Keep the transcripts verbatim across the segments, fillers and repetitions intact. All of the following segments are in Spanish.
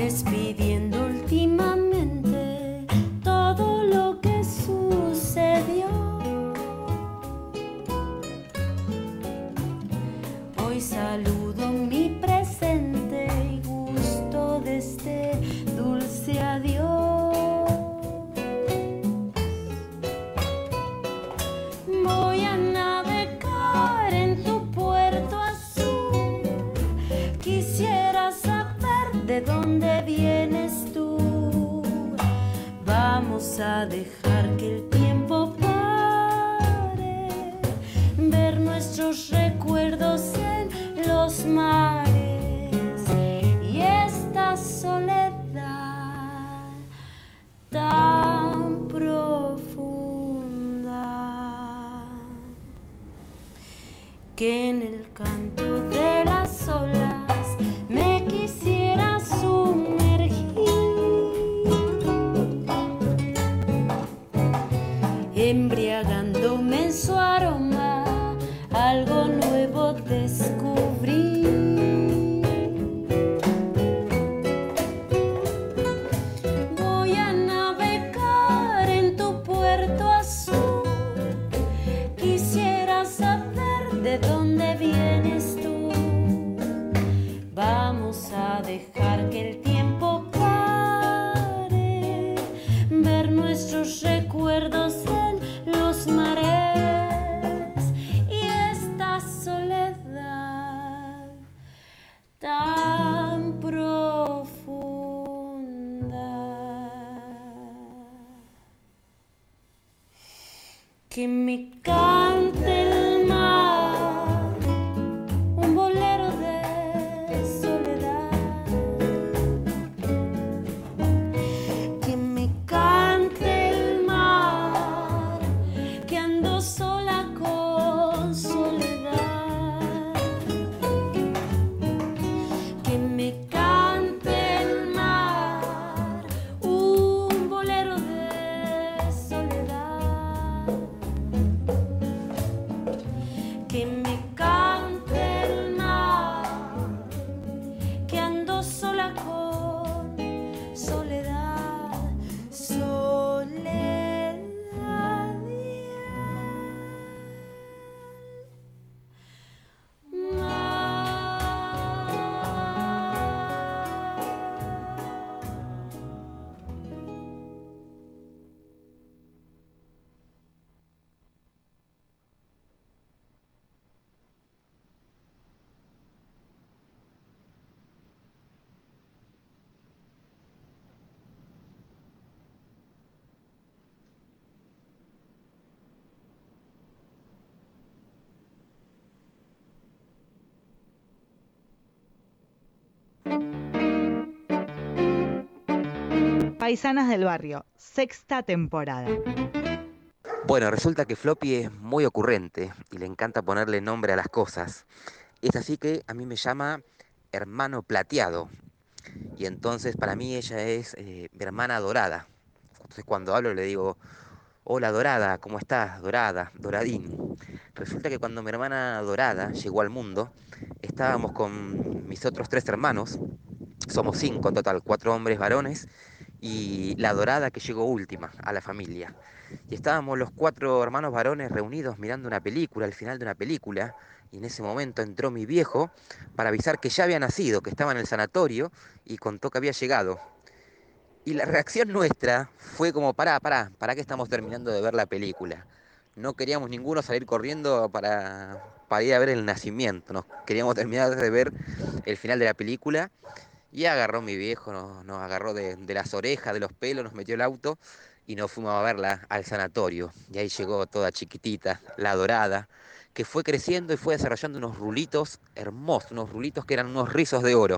despidiendo últimamente todo lo que sucedió. Hoy saludo mi presente y gusto de este dulce adiós. Voy a navegar en tu puerto azul. Quisiera saber de dónde vienes tú. Vamos a dejar que el tiempo pare, ver nuestros recuerdos en los mares y esta soledad tan profunda que en el canto de las olas me quisiera sumergir, embriagándome en su aroma, algo nuevo descubrí. Voy a navegar en tu puerto azul. Quisiera saber de dónde vienes tú. Vamos a dejar que el tiempo pare, ver nuestros recuerdos en los mares y esta soledad tan profunda que me cante el mar, un bolero de soledad, que me cante el mar, que ando sola con soledad, que me cante el mar, un bolero de soledad, que me cante el mar, que ando sola con soledad, soledad y el Paisanas del Barrio, sexta temporada. Bueno, resulta que Floppy es muy ocurrente y le encanta ponerle nombre a las cosas. Es así que a mí me llama hermano plateado. Y entonces para mí ella es eh, mi hermana dorada. Entonces cuando hablo le digo, hola Dorada, ¿cómo estás? Dorada, Doradín. Resulta que cuando mi hermana Dorada llegó al mundo, estábamos con mis otros tres hermanos. Somos cinco en total, cuatro hombres varones y la Dorada que llegó última a la familia. Y estábamos los cuatro hermanos varones reunidos mirando una película, al final de una película, y en ese momento entró mi viejo para avisar que ya había nacido, que estaba en el sanatorio, y contó que había llegado. Y la reacción nuestra fue como, pará, pará, pará que estamos terminando de ver la película. No queríamos ninguno salir corriendo para, para ir a ver el nacimiento, nos queríamos terminar de ver el final de la película. Y agarró mi viejo, nos, nos agarró de, de las orejas, de los pelos, nos metió el auto y nos fuimos a verla al sanatorio. Y ahí llegó toda chiquitita, la Dorada, que fue creciendo y fue desarrollando unos rulitos hermosos, unos rulitos que eran unos rizos de oro.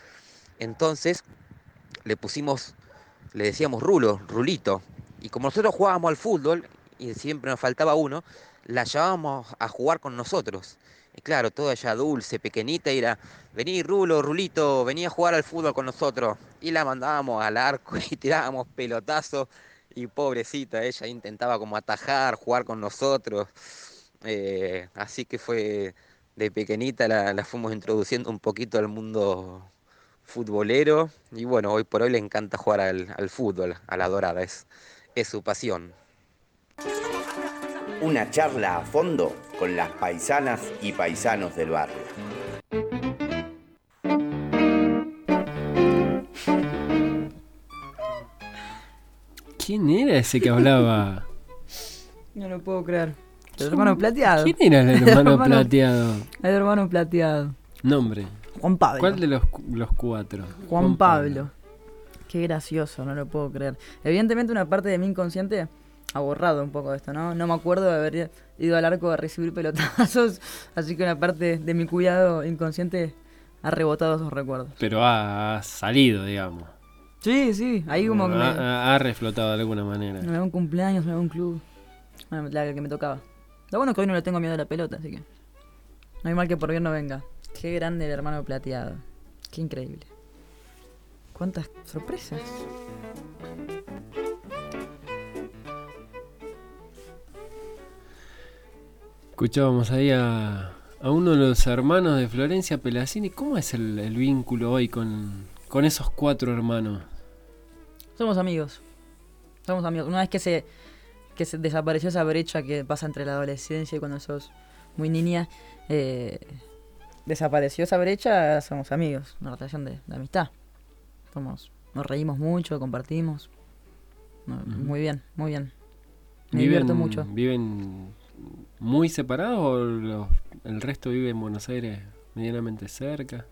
Entonces le pusimos, le decíamos rulo, rulito. Y como nosotros jugábamos al fútbol y siempre nos faltaba uno, la llevábamos a jugar con nosotros. Y claro, toda ella dulce, pequeñita, y era, vení Rulo, Rulito, vení a jugar al fútbol con nosotros. Y la mandábamos al arco y tirábamos pelotazos. Y pobrecita, ella intentaba como atajar, jugar con nosotros. Eh, así que fue de pequeñita, la, la fuimos introduciendo un poquito al mundo futbolero y bueno, hoy por hoy le encanta jugar al, al fútbol, a la dorada, es, es su pasión. Una charla a fondo con las paisanas y paisanos del barrio. ¿Quién era ese que hablaba? No lo puedo creer. El hermano plateado. ¿Quién era el hermano, hermano plateado? El hermano plateado. Nombre. Juan Pablo. ¿Cuál de los, los cuatro? Juan, Juan Pablo. Pablo. Qué gracioso, no lo puedo creer. Evidentemente una parte de mi inconsciente ha borrado un poco esto, ¿no? No me acuerdo de haber ido al arco a recibir pelotazos, así que una parte de mi cuidado inconsciente ha rebotado esos recuerdos. Pero ha, ha salido, digamos. Sí, sí, ahí como que me... Ha, ha reflotado de alguna manera. Me da un cumpleaños, me da un club. Bueno, la que me tocaba. Lo bueno es que hoy no le tengo miedo a la pelota, así que... No hay mal que por bien no venga. Qué grande el hermano plateado. Qué increíble. Cuántas sorpresas. Escuchábamos ahí a, a uno de los hermanos de Florencia Pelacini. ¿Cómo es el, el vínculo hoy con, con esos cuatro hermanos? Somos amigos. Somos amigos. Una vez que se, que se desapareció esa brecha que pasa entre la adolescencia y cuando sos muy niña, eh, desapareció esa brecha, somos amigos. Una relación de, de amistad. Somos, nos reímos mucho, compartimos. No, uh-huh. Muy bien, muy bien. Me ¿Viven, divierto mucho. ¿Viven muy separados o los, el resto vive en Buenos Aires medianamente cerca?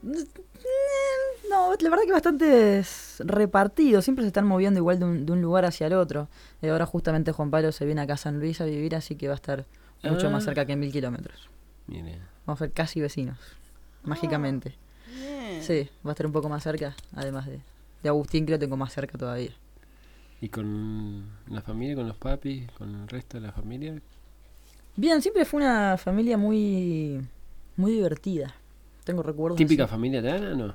No, la verdad que bastante repartidos. Siempre se están moviendo igual de un, de un lugar hacia el otro. Y ahora justamente Juan Pablo se viene acá a San Luis a vivir, así que va a estar mucho ah. más cerca que mil kilómetros. Mire. Vamos a ser casi vecinos, oh, mágicamente. Bien. Sí, va a estar un poco más cerca, además de, de Agustín, que lo tengo más cerca todavía. ¿Y con la familia, con los papis, con el resto de la familia? Bien, siempre fue una familia muy muy divertida. Tengo recuerdos. ¿Típica así. Familia Tana, no?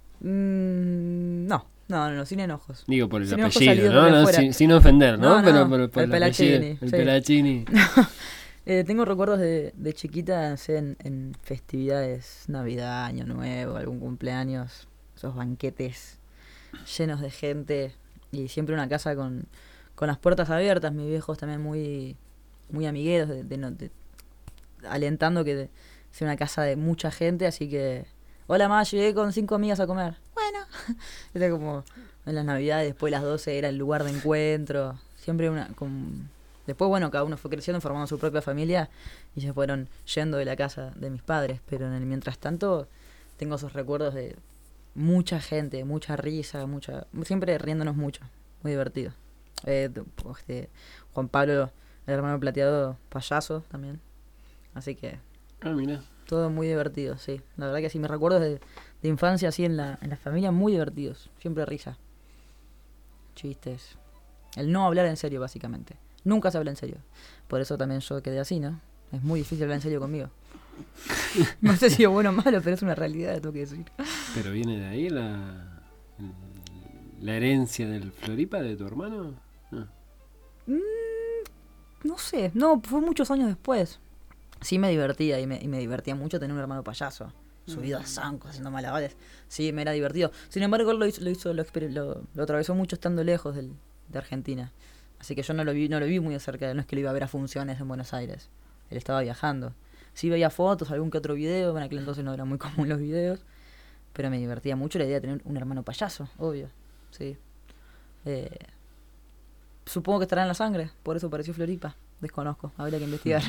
Mm, no, no, no, no, sin enojos. Digo por el sin apellido, ¿no? no sin, sin ofender, ¿no? no, Pero no, por, por el, el Pelacini. Apellido, el sí. Pelacini. eh, tengo recuerdos de, de chiquita, no sé, en, en festividades, Navidad, Año Nuevo, algún cumpleaños, esos banquetes llenos de gente y siempre una casa con, con las puertas abiertas. Mis viejos también muy, muy amigueros, de, de, de, alentando que sea una casa de mucha gente, así que... Hola, ma, llegué con cinco amigas a comer. Bueno. Era como en las Navidades, después de las doce era el lugar de encuentro. Siempre una... Con... Después, bueno, cada uno fue creciendo, formando su propia familia y se fueron yendo de la casa de mis padres. Pero en el mientras tanto, tengo esos recuerdos de mucha gente, mucha risa, mucha... Siempre riéndonos mucho. Muy divertido. Eh, este, Juan Pablo, el hermano plateado, payaso también. Así que... Ah, mira. Todo muy divertido, sí. La verdad que sí, me recuerdo de, de infancia así en la, en la familia, muy divertidos. Siempre risa. Chistes. El no hablar en serio, básicamente. Nunca se habla en serio. Por eso también yo quedé así, ¿no? Es muy difícil hablar en serio conmigo. No sé si es bueno o malo, pero es una realidad, tengo que decir. ¿Pero viene de ahí la, la herencia del Floripa de tu hermano? No. Mm, no sé, no, fue muchos años después. Sí me divertía y me, y me divertía mucho tener un hermano payaso, subido a zancos, haciendo malabares. Sí, me era divertido. Sin embargo, él lo hizo, lo, hizo, lo, lo, lo atravesó mucho estando lejos del, de Argentina. Así que yo no lo vi no lo vi muy de cerca. No es que lo iba a ver a funciones en Buenos Aires. Él estaba viajando. Sí veía fotos, algún que otro video. En aquel entonces no era muy común los videos. Pero me divertía mucho la idea de tener un hermano payaso, obvio. Sí. Eh, supongo que estará en la sangre. Por eso pareció Floripa. Desconozco. Habría que investigar.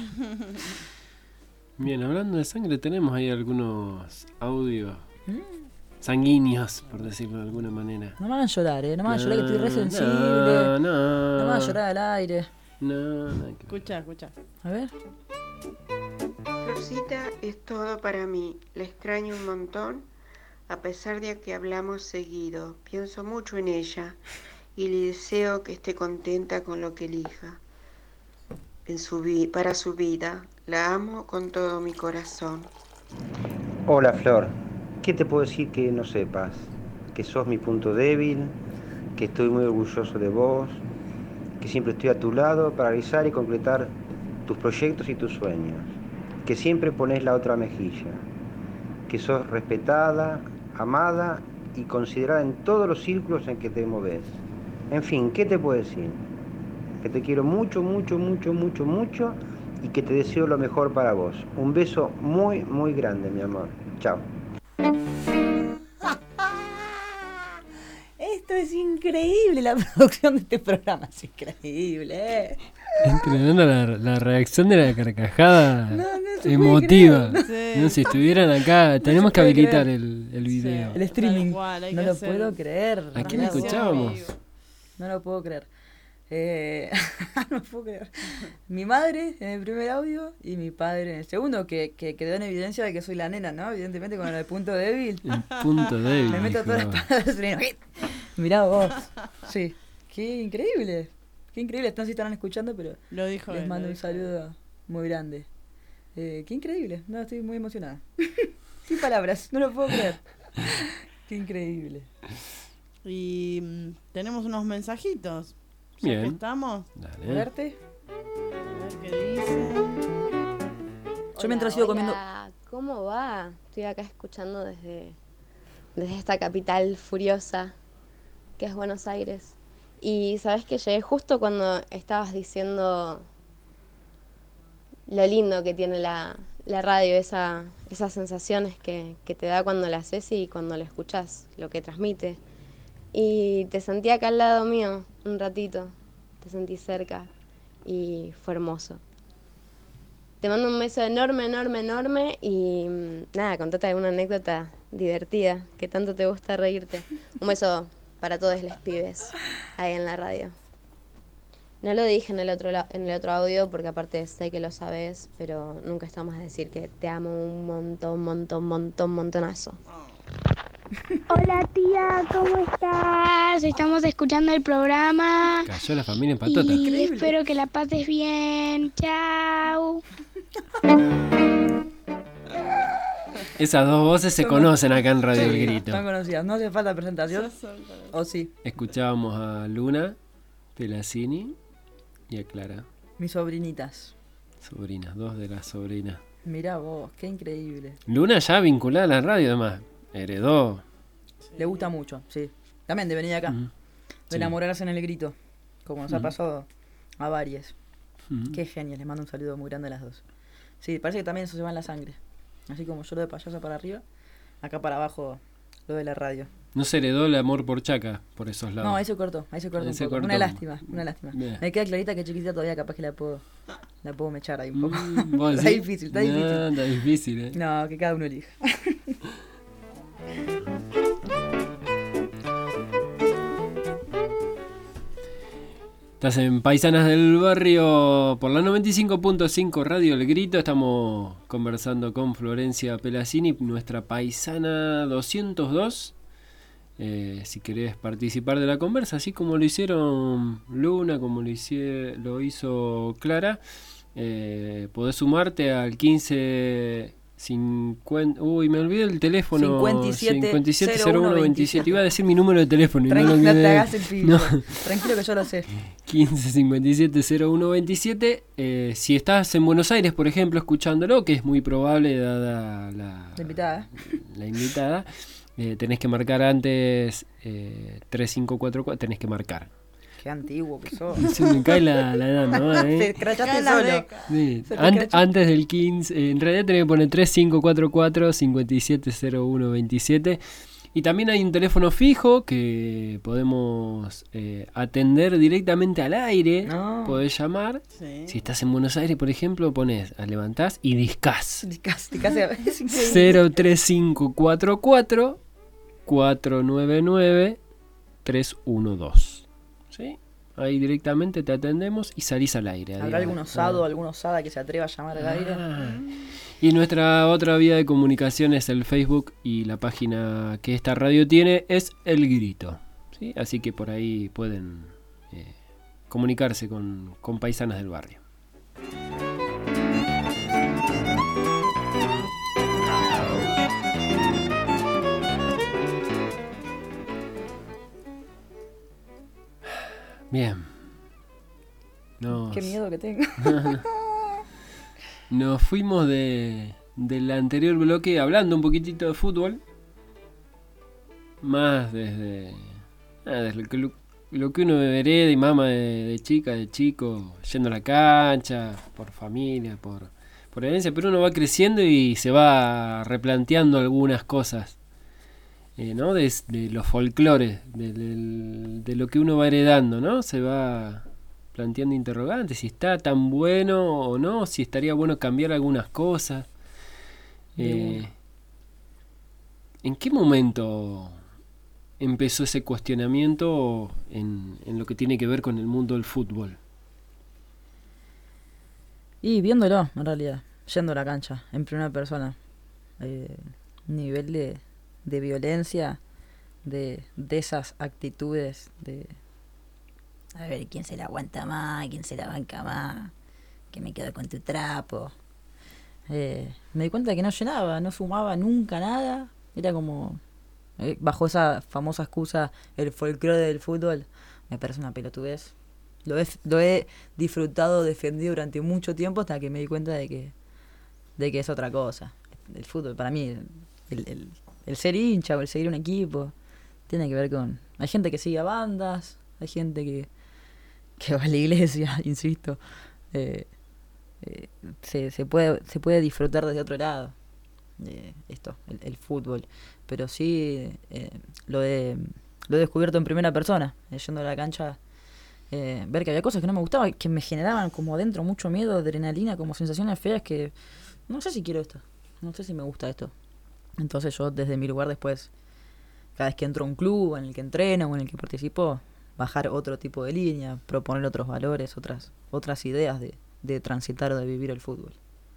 Bien, hablando de sangre, tenemos ahí algunos audios mm. sanguíneos, por decirlo de alguna manera. No me hagan llorar, ¿eh? No me hagan no, llorar, que estoy re sensible. No, no. No me hagan llorar al aire. No, no. Que... Escucha, escucha. A ver. Florcita es todo para mí. La extraño un montón, a pesar de que hablamos seguido. Pienso mucho en ella y le deseo que esté contenta con lo que elija en su vi- para su vida. La amo con todo mi corazón. Hola Flor, ¿qué te puedo decir que no sepas? Que sos mi punto débil, que estoy muy orgulloso de vos, que siempre estoy a tu lado para realizar y concretar tus proyectos y tus sueños, que siempre pones la otra mejilla, que sos respetada, amada y considerada en todos los círculos en que te moves. En fin, ¿qué te puedo decir? Que te quiero mucho, mucho, mucho, mucho, mucho y que te deseo lo mejor para vos. Un beso muy, muy grande, mi amor. Chao. Esto es increíble, la producción de este programa es increíble. ¿eh? Es tremenda la, la reacción de la carcajada No, no se emotiva. puede creer. No, si estuvieran acá, tenemos se que puede habilitar creer. el, el video. El streaming. Tal cual, hay No que lo hacer puedo creer. ¿A quién Bravo. escuchábamos? No lo puedo creer. Eh, no lo puedo creer. Mi madre en el primer audio y mi padre en el segundo, que, que quedó en evidencia de que soy la nena, ¿no? Evidentemente con el punto débil. El punto débil. Me meto dijo. todas las palabras. Mirá vos. Sí. Qué increíble. Qué increíble. No sé si estarán escuchando, pero Lo dijo les él, mando lo un dijo saludo muy grande. Eh, qué increíble. No, estoy muy emocionada. Sin palabras. No lo puedo creer. Qué increíble. Y mm, tenemos unos mensajitos. Ya Bien. que estamos. Dale. ¿Verte? A ver qué dicen. Yo mientras sigo comiendo. Hola, ¿cómo va? Estoy acá escuchando desde, desde esta capital furiosa que es Buenos Aires. Y sabes que llegué justo cuando estabas diciendo lo lindo que tiene la, la radio, esa, esas sensaciones que, que te da cuando la haces y cuando la escuchás, lo que transmite. Y te sentí acá al lado mío un ratito, te sentí cerca y fue hermoso. Te mando un beso enorme, enorme, enorme y mm, nada, contate alguna anécdota divertida, que tanto te gusta reírte. Un beso para todos los pibes ahí en la radio. No lo dije en el otro la- en el otro audio porque aparte sé que lo sabes, pero nunca está más decir que te amo un montón, montón, montón, montonazo. Hola tía, ¿cómo estás? Estamos escuchando el programa Cayó la familia en patota. y espero que la pases bien. Chao. Esas dos voces se conocen acá en Radio El Grito. Están conocidas. No hace falta presentación. ¿O sí? Escuchábamos a Luna, Pelacini y a Clara. Mis sobrinitas. Sobrinas, dos de las sobrinas. Mirá vos, qué increíble. Luna ya vinculada a la radio, además. Heredó. Le gusta mucho, sí. También de venir acá. Ujú. De Sí. enamorarse en el grito. Como nos ha Ujú. pasado a varias. Ujú. Qué genial, les mando un saludo muy grande a las dos. Sí, parece que también eso se va en la sangre. Así como yo lo de payaso para arriba, acá para abajo lo de la radio. No se heredó el amor por Chaca por esos lados. No, ahí se cortó, ahí se cortó Ahí un se poco. cortó. Una lástima, una lástima. Bien. Me queda clarita que chiquitita todavía capaz que la puedo, la puedo mechar ahí un poco. Mm, ¿vos Está decís? difícil, está No, difícil. está difícil, eh. No, que cada uno elija. Estás en Paisanas del Barrio por la noventa y cinco punto cinco Radio El Grito. Estamos conversando con Florencia Pelacini, nuestra paisana doscientos dos. Eh, si querés participar de la conversa, así como lo hicieron Luna, como lo, hice, lo hizo Clara, eh, podés sumarte al quince cincuenta. Uy, me olvidé el teléfono. cincuenta y siete cero uno veintisiete. Iba a decir mi número de teléfono. Y no, Tranquilo, lo no te quedé- hagas el pibe. no. Tranquilo que yo lo sé. quince cincuenta y siete cero uno veintisiete. Eh, si estás en Buenos Aires, por ejemplo, escuchándolo, que es muy probable dada la, La invitada. la invitada, eh, tenés que marcar antes eh, tres cinco cuatro cuatro. Tenés que marcar. Qué antiguo que sos. Se me cae la, la edad, ¿no? Te ¿Eh? escrachaste Cae la solo. década. Sí. Se te Ant- crachó. antes del quince, eh, en realidad tenés que poner tres cinco cuatro cuatro cinco siete cero uno veintisiete. Y también hay un teléfono fijo que podemos eh, atender directamente al aire. No. Podés llamar. Sí. Si estás en Buenos Aires, por ejemplo, pones, levantás y discás. Casi, casi, es increíble. cero tres cinco cuatro cuatro cuatro nueve nueve tres uno dos. ¿Sí? Ahí directamente te atendemos y salís al aire. ¿Habrá algún osado, algún osada que se atreva a llamar al aire? Ah. Y nuestra otra vía de comunicación es el Facebook, y la página que esta radio tiene es El Grito. ¿Sí? Así que por ahí pueden eh, comunicarse con, con Paisanas del Barrio. Bien. Nos, Qué miedo que tengo. nos fuimos de, del anterior bloque hablando un poquitito de fútbol. más desde, ah, desde lo, que, lo, lo que uno hereda y mama de, de chica, de chico, yendo a la cancha, por familia, por, por herencia, pero uno va creciendo y se va replanteando algunas cosas, eh, ¿no? De, de los folclores, de, de, de lo que uno va heredando, ¿no? Se va planteando interrogantes, si está tan bueno o no, si estaría bueno cambiar algunas cosas. Eh, ¿En qué momento empezó ese cuestionamiento en, en lo que tiene que ver con el mundo del fútbol? Y viéndolo, en realidad, yendo a la cancha, en primera persona. Eh, nivel de, de violencia, de, de esas actitudes, de a ver quién se la aguanta más, quién se la banca más, que me quedo con tu trapo. Eh, me di cuenta que no llenaba, no sumaba nunca nada. Era como, eh, bajo esa famosa excusa, el folclore del fútbol, me parece una pelotudez. Lo he, lo he disfrutado, defendido durante mucho tiempo hasta que me di cuenta de que de que es otra cosa. El fútbol, para mí, el, el, el ser hincha o el seguir un equipo, tiene que ver con... Hay gente que sigue a bandas, hay gente que, que va a la iglesia, insisto. Eh, eh, se, se, puede, se puede disfrutar desde otro lado. Eh, esto, el, el fútbol. Pero sí, eh, lo, he, lo he descubierto en primera persona, eh, yendo a la cancha. Eh, ver que había cosas que no me gustaban, que me generaban como dentro mucho miedo, adrenalina, como sensaciones feas que no sé si quiero esto, no sé si me gusta esto. Entonces yo desde mi lugar después, cada vez que entro a un club en el que entreno o en el que participo, bajar otro tipo de línea, proponer otros valores, otras otras ideas de, de transitar o de vivir el fútbol.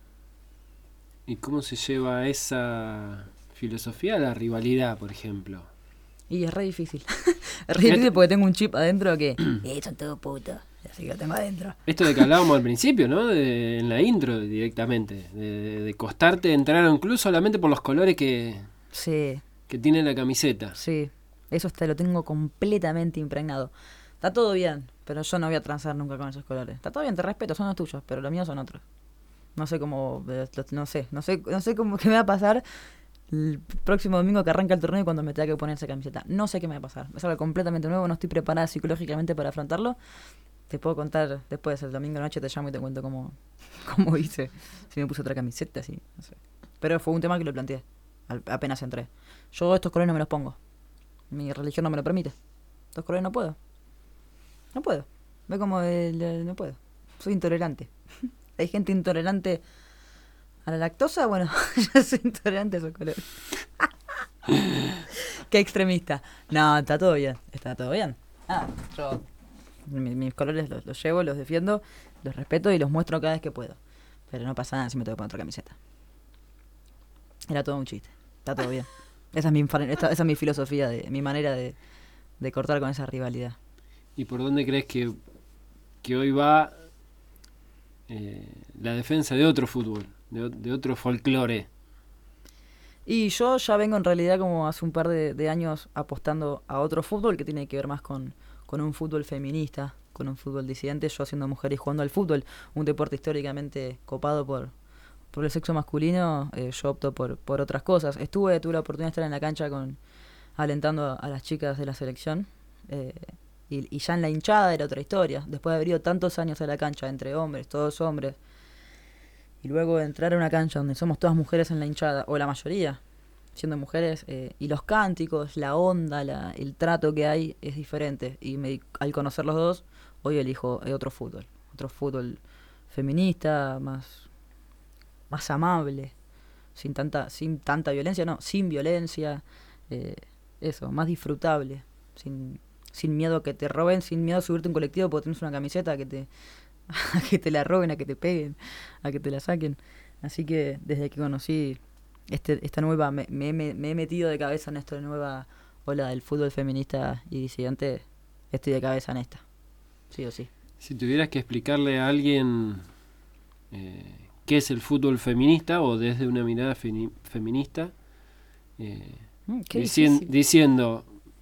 ¿Y cómo se lleva esa filosofía a la rivalidad, por ejemplo? Y es re difícil. Es re difícil porque tengo un chip adentro que... eh, son todos putos. Así que lo tengo adentro. Esto de que hablábamos al principio, ¿no? De, en la intro directamente. De, de costarte entrar a un club solamente por los colores que... Sí. Que tiene la camiseta. Sí. Eso te lo tengo completamente impregnado. Está todo bien, pero yo no voy a transar nunca con esos colores. Está todo bien, te respeto, son los tuyos, pero los míos son otros. No sé cómo... No sé, no sé, no sé cómo qué me va a pasar... el próximo domingo que arranca el torneo y cuando me tenga que poner esa camiseta. No sé qué me va a pasar. Es algo completamente nuevo, no estoy preparada psicológicamente para afrontarlo. Te puedo contar después, el domingo noche te llamo y te cuento cómo, cómo hice. Si me puse otra camiseta, sí, no sé. Pero fue un tema que lo planteé apenas entré. Yo estos colores no me los pongo. Mi religión no me lo permite. Estos colores no puedo. No puedo. Ve como el, el, no puedo. Soy intolerante. Hay gente intolerante a la lactosa, bueno, yo soy intolerante a esos colores. Qué extremista. No, está todo bien, está todo bien. Ah, yo mis, mis colores los, los llevo, los defiendo, los respeto y los muestro cada vez que puedo. Pero no pasa nada si me tengo que poner otra camiseta. Era todo un chiste, está todo bien. Esa es mi, esta, esa es mi filosofía, de, mi manera de, de cortar con esa rivalidad. ¿Y por dónde crees que, que hoy va eh, la defensa de otro fútbol? De, de otro folclore? Y yo ya vengo en realidad como hace un par de, de años apostando a otro fútbol que tiene que ver más con, con un fútbol feminista, con un fútbol disidente, yo siendo mujer y jugando al fútbol, un deporte históricamente copado por, por el sexo masculino. Eh, yo opto por, por otras cosas. Estuve, tuve la oportunidad de estar en la cancha con alentando a, a las chicas de la selección, eh, y, y ya en la hinchada era otra historia, después de haber ido tantos años a la cancha entre hombres, todos hombres, y luego entrar a una cancha donde somos todas mujeres en la hinchada, o la mayoría, siendo mujeres, eh, y los cánticos, la onda, la, el trato que hay es diferente. Y me, al conocer los dos, hoy elijo eh, otro fútbol. Otro fútbol feminista, más, más amable, sin tanta, sin tanta violencia, no, sin violencia, eh, eso, más disfrutable, sin, sin miedo a que te roben, sin miedo a subirte a un colectivo porque tienes una camiseta que te... a que te la roben, a que te peguen, a que te la saquen. Así que desde que conocí este, esta nueva, me, me, me he metido de cabeza en esta nueva ola del fútbol feminista y disidente, estoy de cabeza en esta, sí o sí. Si tuvieras que explicarle a alguien eh, qué es el fútbol feminista, o desde una mirada feni- feminista, eh, mm, dicien- diciendo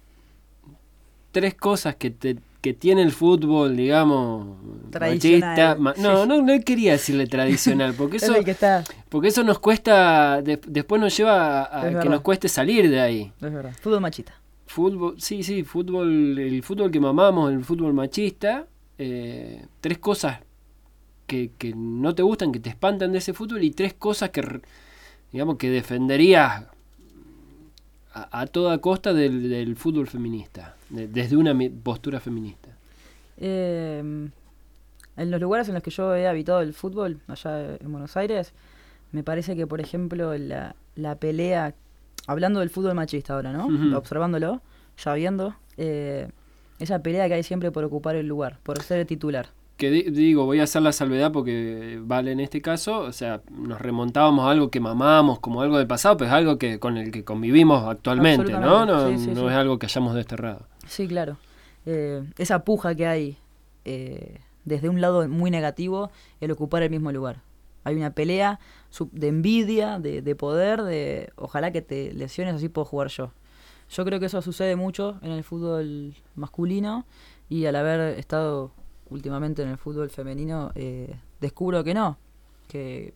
tres cosas que te que tiene el fútbol, digamos, machista, ma- no, no, no quería decirle tradicional, porque eso, que está... porque eso nos cuesta, de, después nos lleva a, a que nos cueste salir de ahí. Es verdad, fútbol machista. Fútbol, sí, sí, fútbol, el fútbol que mamamos, el fútbol machista, eh, tres cosas que, que no te gustan, que te espantan de ese fútbol y tres cosas que, digamos, que defenderías a, a toda costa del, del fútbol feminista, de, desde una postura feminista. Eh, en los lugares en los que yo he habitado el fútbol, allá en Buenos Aires, me parece que, por ejemplo, la, la pelea, hablando del fútbol machista ahora, ¿no? Uh-huh. Observándolo, ya viendo, eh, esa pelea que hay siempre por ocupar el lugar, por ser el titular. Que di- digo, voy a hacer la salvedad porque vale en este caso, o sea, nos remontábamos a algo que mamamos como algo del pasado, pero es algo que con el que convivimos actualmente, ¿no? No, sí, sí, no sí. es algo que hayamos desterrado. Sí, claro. Eh, esa puja que hay eh, desde un lado muy negativo, el ocupar el mismo lugar. Hay una pelea de envidia, de, de poder, de ojalá que te lesiones, así puedo jugar yo. Yo creo que eso sucede mucho en el fútbol masculino y al haber estado últimamente en el fútbol femenino, eh, descubro que no. Que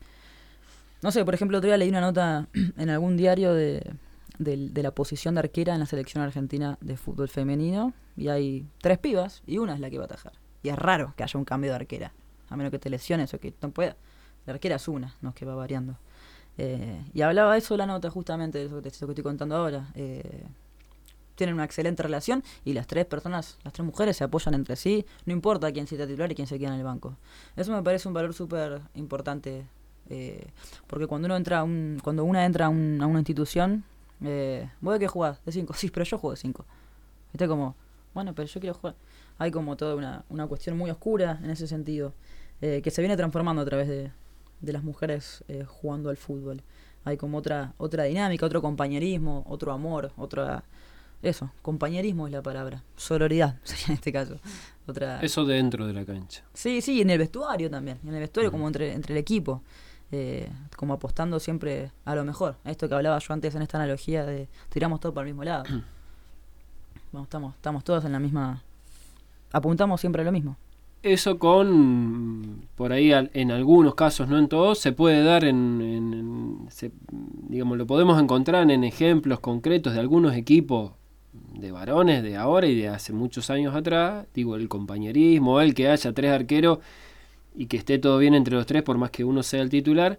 no sé, por ejemplo, otro día leí una nota en algún diario de, de, de la posición de arquera en la selección argentina de fútbol femenino y hay tres pibas y una es la que va a atajar. Y es raro que haya un cambio de arquera, a menos que te lesiones o que no pueda. La arquera es una, no es que va variando. Eh, y hablaba de eso la nota, justamente, de eso que, te, eso que estoy contando ahora. Eh, tienen una excelente relación y las tres personas, las tres mujeres se apoyan entre sí, no importa quién sea titular y quién se queda en el banco. Eso me parece un valor súper importante, eh, porque cuando uno entra a un, cuando una entra a, un, a una institución, eh, ¿vos de qué jugás? De cinco, sí, pero yo juego de cinco. Está como, bueno, pero yo quiero jugar. Hay como toda una, una cuestión muy oscura en ese sentido, eh, que se viene transformando a través de, de las mujeres eh, jugando al fútbol. Hay como otra otra dinámica, otro compañerismo, otro amor, otra... Eso, compañerismo es la palabra. Sororidad sería en este caso. Otra... Eso dentro de la cancha. Sí, sí, en el vestuario también. En el vestuario uh-huh. como entre, entre el equipo. Eh, como apostando siempre a lo mejor. A esto que hablaba yo antes en esta analogía de tiramos todo para el mismo lado. Bueno, estamos, estamos todos en la misma... Apuntamos siempre a lo mismo. Eso con, por ahí en algunos casos, no en todos, se puede dar en, en, en se, digamos, lo podemos encontrar en ejemplos concretos de algunos equipos de varones de ahora y de hace muchos años atrás, digo, el compañerismo, el que haya tres arqueros y que esté todo bien entre los tres por más que uno sea el titular.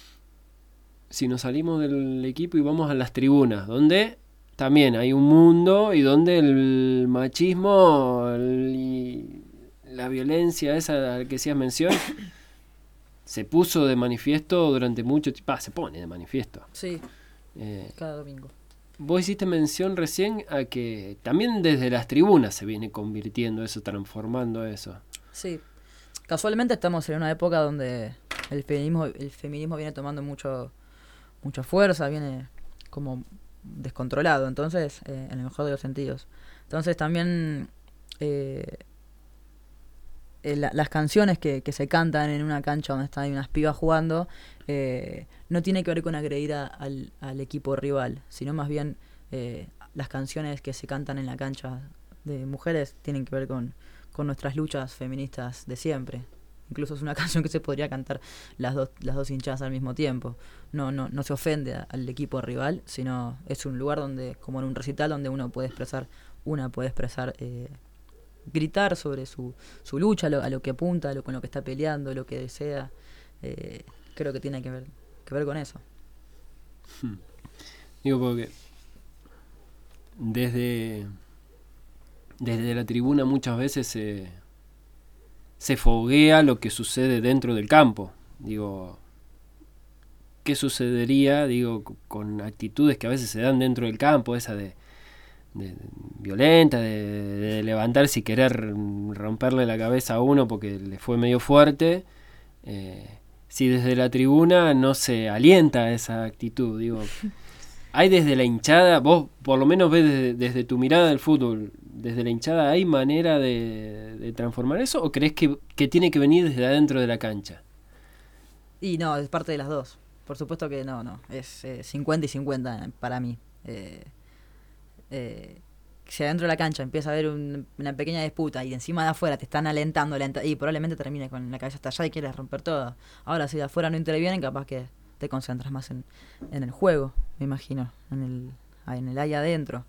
Si nos salimos del equipo y vamos a las tribunas, donde también hay un mundo y donde el machismo el, y la violencia esa a la que hacías mención se puso de manifiesto durante mucho tiempo, ah, se pone de manifiesto. Sí, eh, cada domingo. Vos hiciste mención recién a que también desde las tribunas se viene convirtiendo eso, transformando eso. Sí, casualmente estamos en una época donde el feminismo, el feminismo viene tomando mucho, mucha fuerza, viene como descontrolado, entonces, eh, en el mejor de los sentidos. Entonces también eh, eh, la, las canciones que, que se cantan en una cancha donde están unas pibas jugando, eh, no tiene que ver con agredir a, al, al equipo rival, sino más bien eh, las canciones que se cantan en la cancha de mujeres tienen que ver con, con nuestras luchas feministas de siempre. Incluso es una canción que se podría cantar las dos, las dos hinchadas al mismo tiempo. No, no, no se ofende a, al equipo rival, sino es un lugar donde, como en un recital, donde uno puede expresar, una puede expresar, eh, gritar sobre su, su lucha, lo, a lo que apunta, a lo, con lo que está peleando, lo que desea. Eh, creo que tiene que ver, que ver con eso. Hmm. Digo porque desde, desde la tribuna muchas veces se... Eh, se foguea lo que sucede dentro del campo. Digo, ¿qué sucedería, digo, con actitudes que a veces se dan dentro del campo, esa de, de, de violenta, de, de levantarse y querer romperle la cabeza a uno porque le fue medio fuerte? Eh, si desde la tribuna no se alienta esa actitud, digo, hay desde la hinchada, vos por lo menos ves desde, desde tu mirada del fútbol, desde la hinchada, ¿hay manera de, de transformar eso o crees que, que tiene que venir desde adentro de la cancha? Y no, es parte de las dos. Por supuesto que no, no. Es eh, cincuenta y cincuenta para mí. Eh, eh, si adentro de la cancha empieza a haber un, una pequeña disputa y encima de afuera te están alentando alenta, y probablemente termine con la cabeza hasta allá y quieres romper todo. Ahora, si de afuera no intervienen, capaz que te concentras más en, en el juego, me imagino, en el, en el ahí adentro.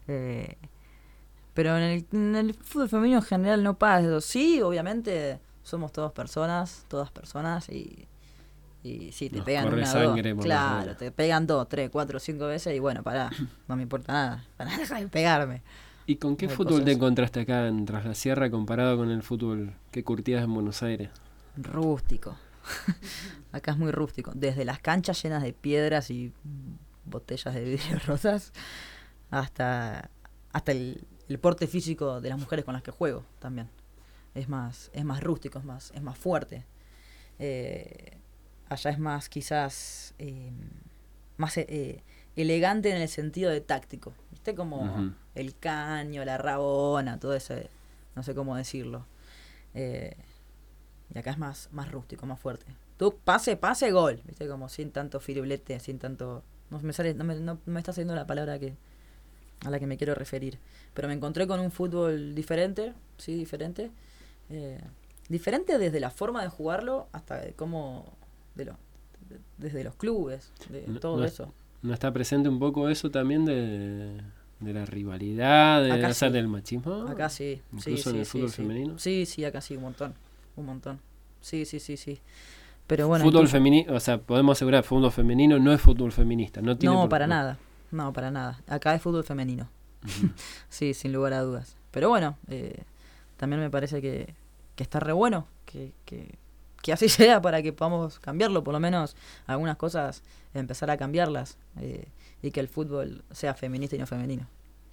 Eh, pero en el, en el fútbol femenino en general no pasa eso. Sí, obviamente somos todas personas, todas personas y, y sí, te Nos pegan corre una sangre dos. por Claro, las te pegan dos, tres, cuatro, cinco veces y bueno, pará, no me importa nada, pará, deja de pegarme. ¿Y con qué Hay fútbol te cosas. encontraste acá en Tras la Sierra comparado con el fútbol que curtías en Buenos Aires? Rústico. Acá es muy rústico. Desde las canchas llenas de piedras y botellas de vidrio rotas hasta, hasta el, el porte físico de las mujeres con las que juego también. Es más, es más rústico, es más, es más fuerte. Eh, allá es más quizás eh, más eh, elegante en el sentido de táctico. ¿Viste? Como Ujú. el caño, la rabona, todo ese, no sé cómo decirlo. Eh, y acá es más, más rústico, más fuerte. Tú pase, pase, gol. ¿Viste? Como sin tanto firiblete, sin tanto... No me sale, no me, no me está saliendo la palabra que a la que me quiero referir. Pero me encontré con un fútbol diferente, sí, diferente. Eh, diferente desde la forma de jugarlo hasta de cómo... De lo, de- desde los clubes, de No- todo no, eso. ¿No está presente un poco eso también de, de la rivalidad, de, Acá o sea, sí. del machismo? Acá sí, sí, Incluso sí, en el sí, fútbol sí. femenino. Sí, sí, acá sí, un montón, un montón. Sí, sí, sí, sí. Pero bueno, Fútbol incluso- femenino, o sea, podemos asegurar, fútbol femenino no es fútbol feminista. No, tiene No, por- para nada. No, para nada. Acá es fútbol femenino. Sí, sin lugar a dudas. Pero bueno, eh, también me parece que, que está re bueno que, que, que así sea para que podamos cambiarlo. Por lo menos algunas cosas empezar a cambiarlas. eh, y que el fútbol sea feminista y no femenino.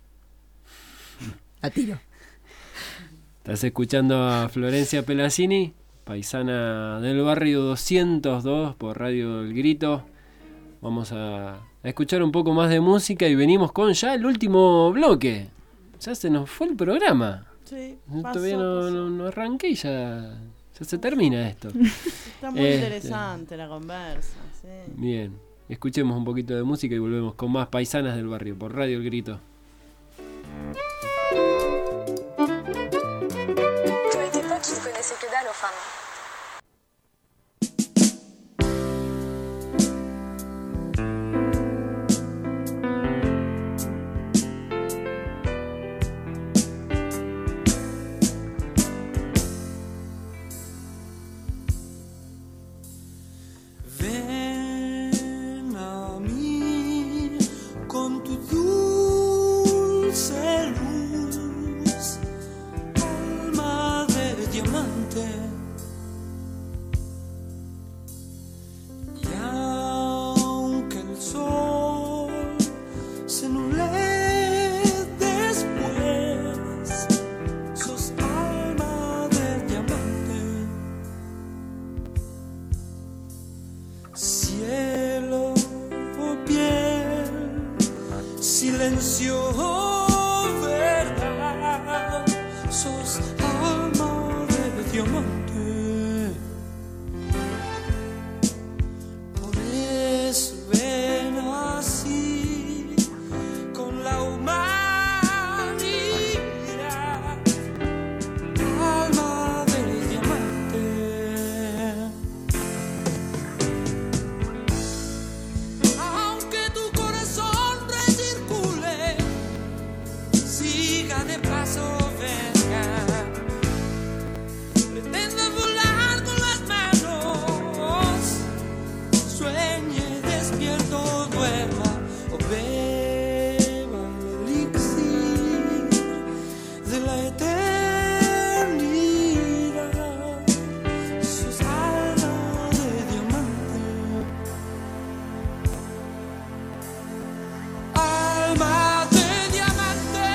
A tiro. Estás escuchando a Florencia Pelacini, paisana del barrio doscientos dos por Radio El Grito. Vamos a, a escuchar un poco más de música y venimos con ya el último bloque. Ya se nos fue el programa. Sí, Todavía pasó, no, pasó. no, no arranqué y ya, ya se termina esto. Está muy Este, interesante la conversa, sí. Bien, escuchemos un poquito de música y volvemos con más paisanas del barrio por Radio El Grito. Je n'étais pas qui ne connaissait que dalle aux femmes. Ven a mí con tu dulce luz, alma de diamante. Y aunque el sol se nuble después, sos alma de diamante. Cielo o piel, silencio o verdad, sos alma de diamante. Por eso ven así con la humanidad, alma de diamante. Aunque tu corazón recircule, siga de paso, venga. Pretenda volar con las manos, sueñe despierto, duerma o beba el elixir de la eternidad. Sos alma de diamante. Alma de diamante.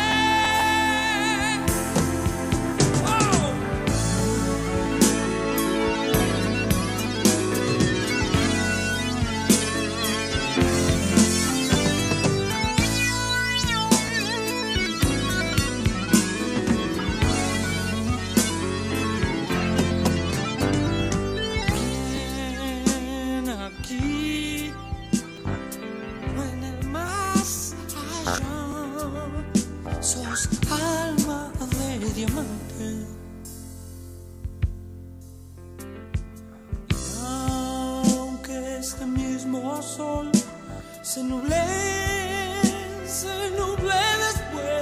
Oh. Ven aquí o en el más allá, sos alma de diamante. Y aunque este mismo sol se nuble, se nuble después,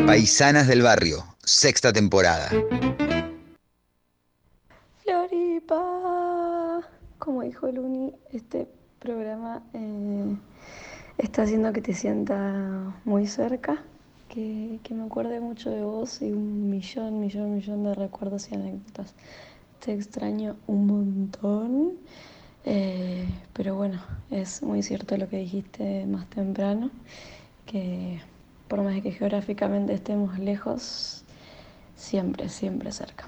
Paisanas del Barrio, sexta temporada. Floripa, como dijo Luni, este programa eh, está haciendo que te sienta muy cerca, que, que me acuerde mucho de vos y un millón, millón, millón de recuerdos y anécdotas. Te extraño un montón, eh, pero bueno, es muy cierto lo que dijiste más temprano, que por más que geográficamente estemos lejos, siempre, siempre cerca.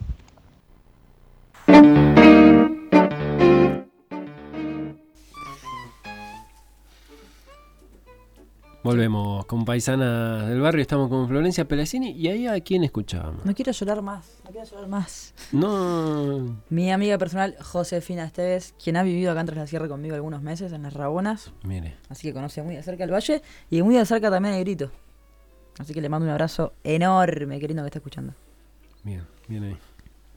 Volvemos con Paisanas del Barrio, estamos con Florencia Pelacini y ahí a quién escuchábamos. No quiero llorar más, no quiero llorar más. No. Mi amiga personal, Josefina Esteves, quien ha vivido acá en Tras la Sierra conmigo algunos meses en Las Rabonas. Mire. Así que conoce muy de cerca el valle y muy de cerca también el Grito. Así que le mando un abrazo enorme, qué lindo que está escuchando. Bien, bien ahí.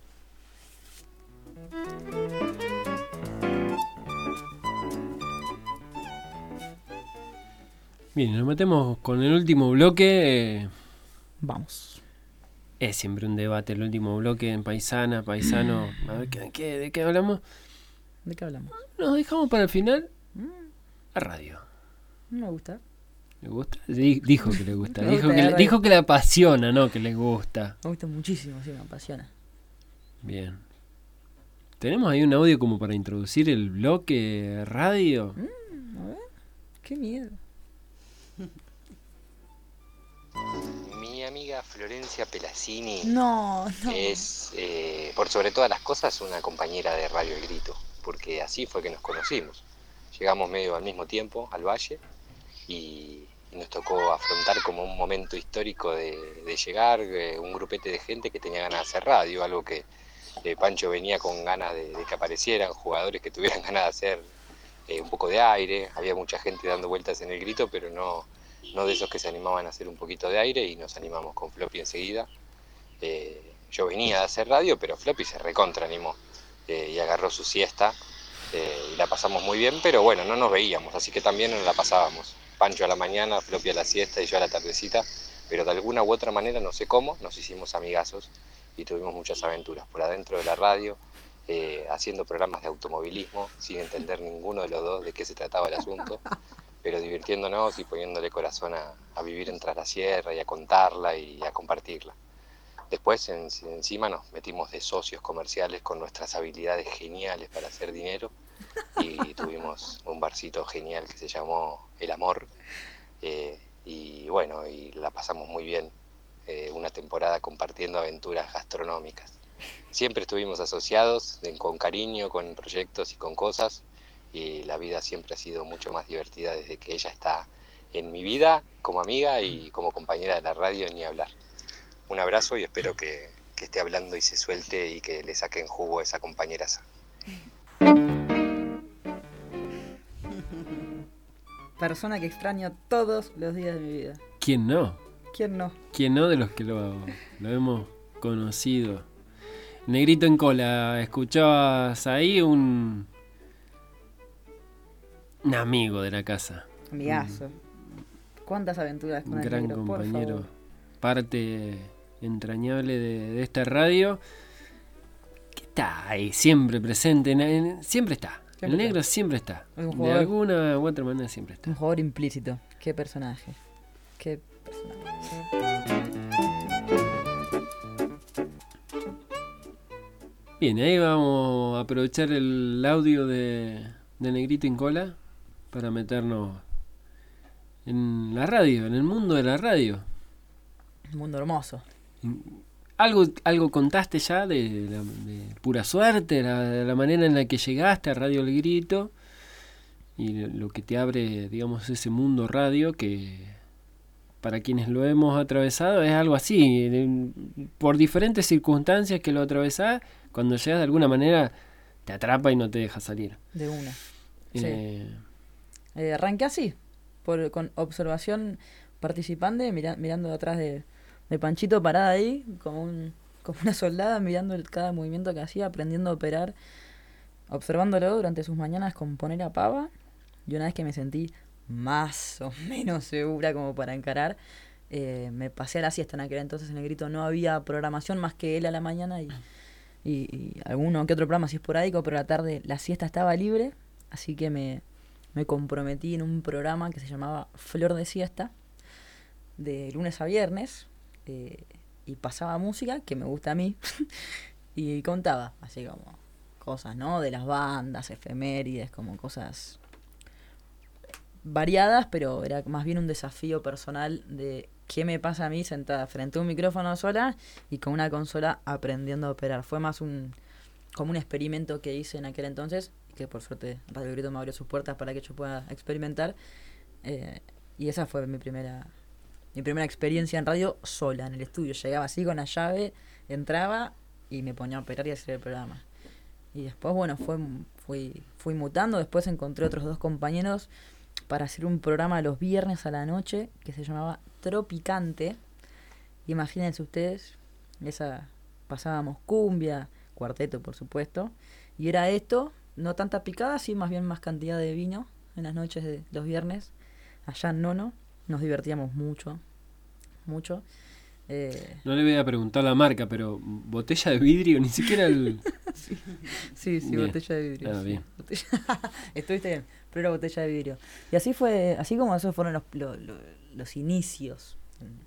Bien, nos metemos con el último bloque. Eh, Vamos. Es siempre un debate el último bloque en Paisana, Paisano. A ver, ¿qué, qué, ¿de qué hablamos? ¿De qué hablamos? Nos dejamos para el final a radio. No me gusta. ¿Le gusta? Sí, dijo que le gusta. Me dijo, gusta que la le, radio. dijo que le apasiona, no que le gusta. Me gusta muchísimo, sí, me apasiona. Bien. ¿Tenemos ahí un audio como para introducir el bloque radio? Mm, a ver, qué miedo. Mi amiga Florencia Pelacini No, no. es, eh, por sobre todas las cosas, una compañera de Radio El Grito, porque así fue que nos conocimos. Llegamos medio al mismo tiempo al valle y, y nos tocó afrontar como un momento histórico de, de llegar eh, un grupete de gente que tenía ganas de hacer radio, algo que eh, Pancho venía con ganas de, de que aparecieran jugadores que tuvieran ganas de hacer eh, un poco de aire. Había mucha gente dando vueltas en El Grito, pero no, no de esos que se animaban a hacer un poquito de aire, y nos animamos con Floppy enseguida. Eh, yo venía de hacer radio, pero Floppy se recontra animó eh, y agarró su siesta eh, y la pasamos muy bien, pero bueno, no nos veíamos, así que también nos la pasábamos. Pancho a la mañana, Floppy a la siesta y yo a la tardecita, pero de alguna u otra manera, no sé cómo, nos hicimos amigazos y tuvimos muchas aventuras por adentro de la radio, eh, haciendo programas de automovilismo sin entender ninguno de los dos de qué se trataba el asunto, pero divirtiéndonos y poniéndole corazón a, a vivir en Tras la Sierra y a contarla y a compartirla. Después en, encima nos metimos de socios comerciales con nuestras habilidades geniales para hacer dinero y tuvimos un barcito genial que se llamó El Amor, eh, y bueno, y la pasamos muy bien, eh, una temporada compartiendo aventuras gastronómicas. Siempre estuvimos asociados en, con cariño, con proyectos y con cosas, y la vida siempre ha sido mucho más divertida desde que ella está en mi vida como amiga y como compañera de la radio, ni hablar. Un abrazo y espero que, que esté hablando y se suelte y que le saquen jugo a esa compañeraza. Persona que extraño todos los días de mi vida. ¿Quién no? ¿Quién no? ¿Quién no de los que lo, lo hemos conocido? Negrito en cola, ¿escuchabas ahí un, un amigo de la casa? Amigazo. ¿Cuántas aventuras con Un el gran negro, por compañero, favor? parte entrañable de, de esta radio, que está ahí, siempre presente, en- en- siempre está. Siempre El negro está. siempre está. Es un De jugador- alguna u otra manera siempre está. Un jugador implícito. Qué personaje. Qué personaje. Bien, ahí vamos a aprovechar el audio de, de Negrito en cola para meternos en la radio, en el mundo de la radio. Un mundo hermoso. ¿Algo, algo contaste ya de, la, de pura suerte, la, de la manera en la que llegaste a Radio El Grito y lo que te abre, digamos, ese mundo radio que para quienes lo hemos atravesado es algo así, en- por diferentes circunstancias que lo atravesás, cuando llegas de alguna manera te atrapa y no te deja salir. De una. Sí. Eh, Eh, arranqué así, por, con observación participante, mira, mirando atrás de, de Panchito parada ahí, como, un, como una soldada, mirando el, cada movimiento que hacía, aprendiendo a operar, observándolo durante sus mañanas con poner a pava, y una vez que me sentí más o menos segura como para encarar, eh, me pasé a la siesta en aquel entonces. En el Grito no había programación más que él a la mañana y, y, y alguno que otro programa así esporádico, pero a la tarde la siesta estaba libre, así que me, me comprometí en un programa que se llamaba Flor de Siesta, de lunes a viernes, eh, y pasaba música que me gusta a mí y contaba así como cosas, ¿no? De las bandas, efemérides, como cosas variadas, pero era más bien un desafío personal de qué me pasa a mí sentada frente a un micrófono sola y con una consola aprendiendo a operar. Fue más un como un experimento que hice en aquel entonces, que por suerte Radio Grito me abrió sus puertas para que yo pueda experimentar, eh, y esa fue mi primera mi primera experiencia en radio sola, en el estudio. Llegaba así con la llave, entraba y me ponía a operar y a hacer el programa. Y después, bueno, fue, fui, fui mutando. Después encontré otros dos compañeros para hacer un programa los viernes a la noche que se llamaba Tropicante. Imagínense ustedes, esa pasábamos cumbia, cuarteto por supuesto, y era esto, no tanta picada, sí, más bien más cantidad de vino en las noches de los viernes, allá en Nono. Nos divertíamos mucho, mucho. Eh, no le voy a preguntar la marca, pero botella de vidrio, ni siquiera el... sí, sí, sí botella de vidrio. Ah, sí. bien. Botella... Estuviste bien, pero era botella de vidrio. Y así fue, así como esos fueron los, los, los, los inicios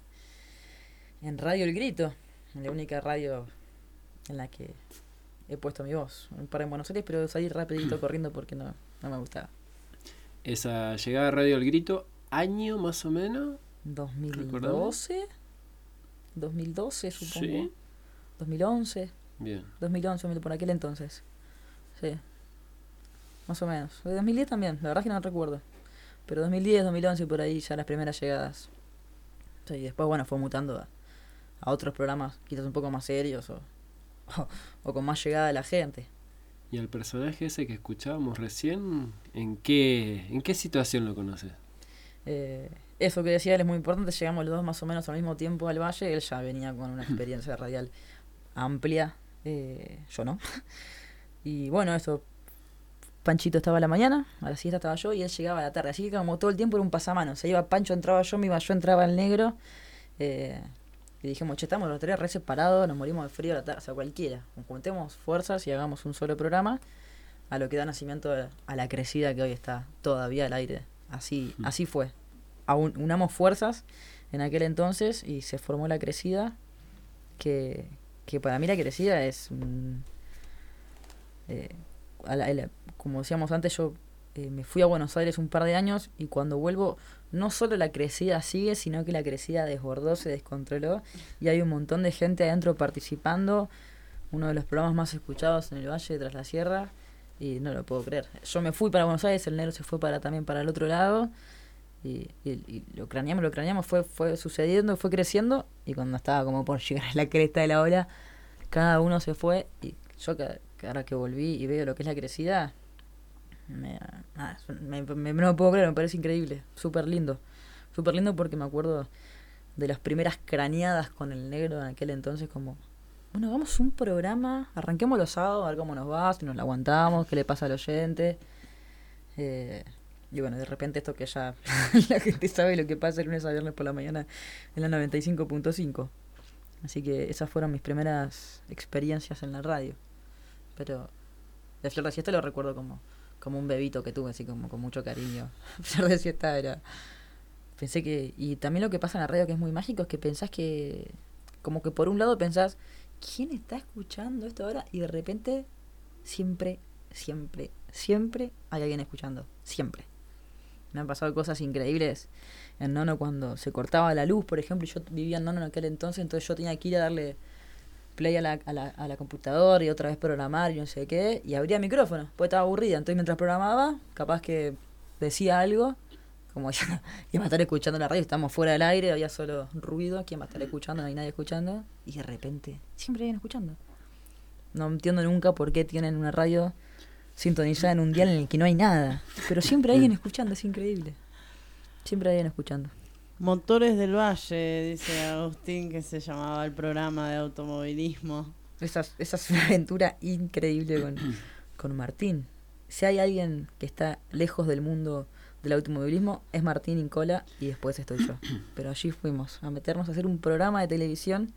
en, en Radio El Grito, la única radio en la que he puesto mi voz. Un par en Buenos Aires, pero salí rapidito corriendo porque no, no me gustaba. Esa llegada a Radio El Grito, año más o menos. dos mil doce. dos mil doce, supongo. Sí. dos mil once. Bien. dos mil once, por aquel entonces. Sí. Más o menos. De dos mil diez también, la verdad es que no recuerdo. Pero dos mil diez, dos mil once, por ahí ya las primeras llegadas. Sí, y después, bueno, fue mutando a, a otros programas, quizás un poco más serios o, o, o con más llegada de la gente. ¿Y al personaje ese que escuchábamos recién, en qué, en qué situación lo conoces? Eh, eso que decía él es muy importante. Llegamos los dos más o menos al mismo tiempo al Valle. Él ya venía con una experiencia radial amplia, eh, yo no. Y bueno, eso, Panchito estaba a la mañana, a la siesta estaba yo y él llegaba a la tarde, así que como todo el tiempo era un pasamanos. Se iba Pancho, entraba yo, me iba yo, entraba el negro, eh, y dijimos, che, estamos los tres re separados, nos morimos de frío a la tarde, o sea, cualquiera, juntemos fuerzas y hagamos un solo programa, a lo que da nacimiento a la crecida que hoy está todavía al aire. Así, mm. así fue. Aun, unamos fuerzas en aquel entonces y se formó la crecida, que, que para mí la crecida es, mm, eh, a la, a la, como decíamos antes, yo eh, me fui a Buenos Aires un par de años y cuando vuelvo no solo la crecida sigue, sino que la crecida desbordó, se descontroló y hay un montón de gente adentro participando, uno de los programas más escuchados en el Valle Tras la Sierra. Y no lo puedo creer. Yo me fui para Buenos Aires, el negro se fue para también para el otro lado. Y, y, y lo craneamos, lo craneamos, fue, fue sucediendo, fue creciendo. Y cuando estaba como por llegar a la cresta de la ola, cada uno se fue. Y yo, que, que ahora que volví y veo lo que es la crecida, me, nada, me, me, no lo puedo creer, me parece increíble. Súper lindo. Súper lindo porque me acuerdo de las primeras craneadas con el negro en aquel entonces, como... Bueno, hagamos un programa, arranquemos los sábados, a ver cómo nos va, si nos la aguantamos, qué le pasa al oyente. Eh, y bueno, de repente esto que ya la gente sabe lo que pasa el lunes a viernes por la mañana en la noventa y cinco punto cinco. Así que esas fueron mis primeras experiencias en la radio. Pero de Flor de Siesta lo recuerdo como, como un bebito que tuve, así como con mucho cariño. Flor de Siesta era... Pensé que... Y también lo que pasa en la radio que es muy mágico es que pensás que... Como que por un lado pensás... ¿Quién está escuchando esto ahora? Y de repente, siempre, siempre, siempre hay alguien escuchando. Siempre. Me han pasado cosas increíbles en Nono cuando se cortaba la luz, por ejemplo. Yo vivía en Nono en aquel entonces, entonces yo tenía que ir a darle play a la, a la, a la computadora y otra vez programar y no sé qué. Y abría micrófono, porque estaba aburrida. Entonces mientras programaba, capaz que decía algo, como ya iba a estar escuchando la radio, estamos fuera del aire, había solo ruido, ¿quién va a estar escuchando? No hay nadie escuchando. Y de repente, siempre hay alguien escuchando. No entiendo nunca por qué tienen una radio sintonizada en un dial en el que no hay nada. Pero siempre hay alguien escuchando, es increíble. Siempre hay alguien escuchando. Motores del Valle, dice Agustín, que se llamaba el programa de automovilismo. Esa, esa es una aventura increíble con, con Martín. Si hay alguien que está lejos del mundo del automovilismo es Martín Incola y después estoy yo. Pero allí fuimos a meternos a hacer un programa de televisión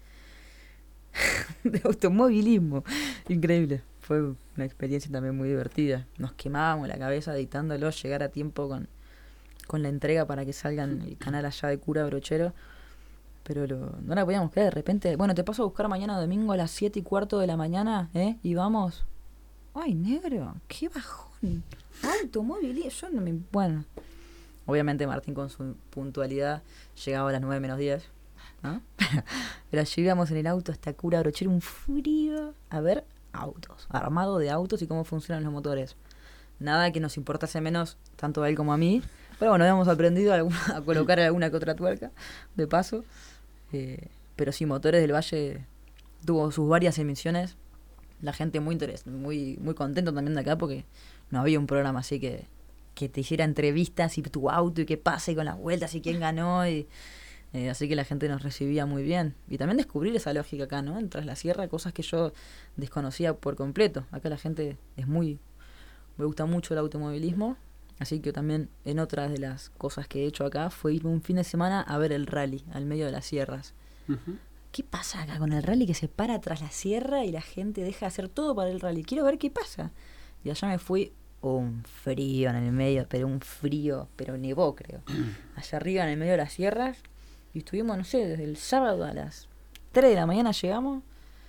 de automovilismo. Increíble. Fue una experiencia también muy divertida. Nos quemábamos la cabeza editándolo, llegar a tiempo con, con la entrega para que salga en el canal allá de Cura Brochero. Pero lo, no la podíamos creer. De repente, bueno, te paso a buscar mañana domingo a las siete y cuarto de la mañana, ¿eh? Y vamos. Ay, negro, qué bajón. Automovilismo, yo no me... Bueno, obviamente Martín con su puntualidad llegaba a las nueve menos diez, ¿no? Pero allí íbamos en el auto hasta Cura Brochero, un frío, a ver autos, armado de autos y cómo funcionan los motores. Nada que nos importase menos, tanto a él como a mí, pero bueno, habíamos aprendido a, alguna, a colocar alguna que otra tuerca, de paso. Eh, pero sí, Motores del Valle tuvo sus varias emisiones, la gente muy interes muy muy contento también de acá porque no había un programa así que, que te hiciera entrevistas y tu auto y qué pase con las vueltas y quién ganó y eh, así que la gente nos recibía muy bien y también descubrir esa lógica acá, ¿no? En Tras la Sierra, cosas que yo desconocía por completo. Acá la gente es muy, me gusta mucho el automovilismo, así que también en otras de las cosas que he hecho acá fue irme un fin de semana a ver el rally al medio de las sierras. Uh-huh. ¿Qué pasa acá con el rally que se para tras la sierra y la gente deja de hacer todo para el rally? Quiero ver qué pasa. Y allá me fui, un frío en el medio, pero un frío, pero nevó creo. Allá arriba en el medio de las sierras. Y estuvimos, no sé, desde el sábado a las tres de la mañana llegamos.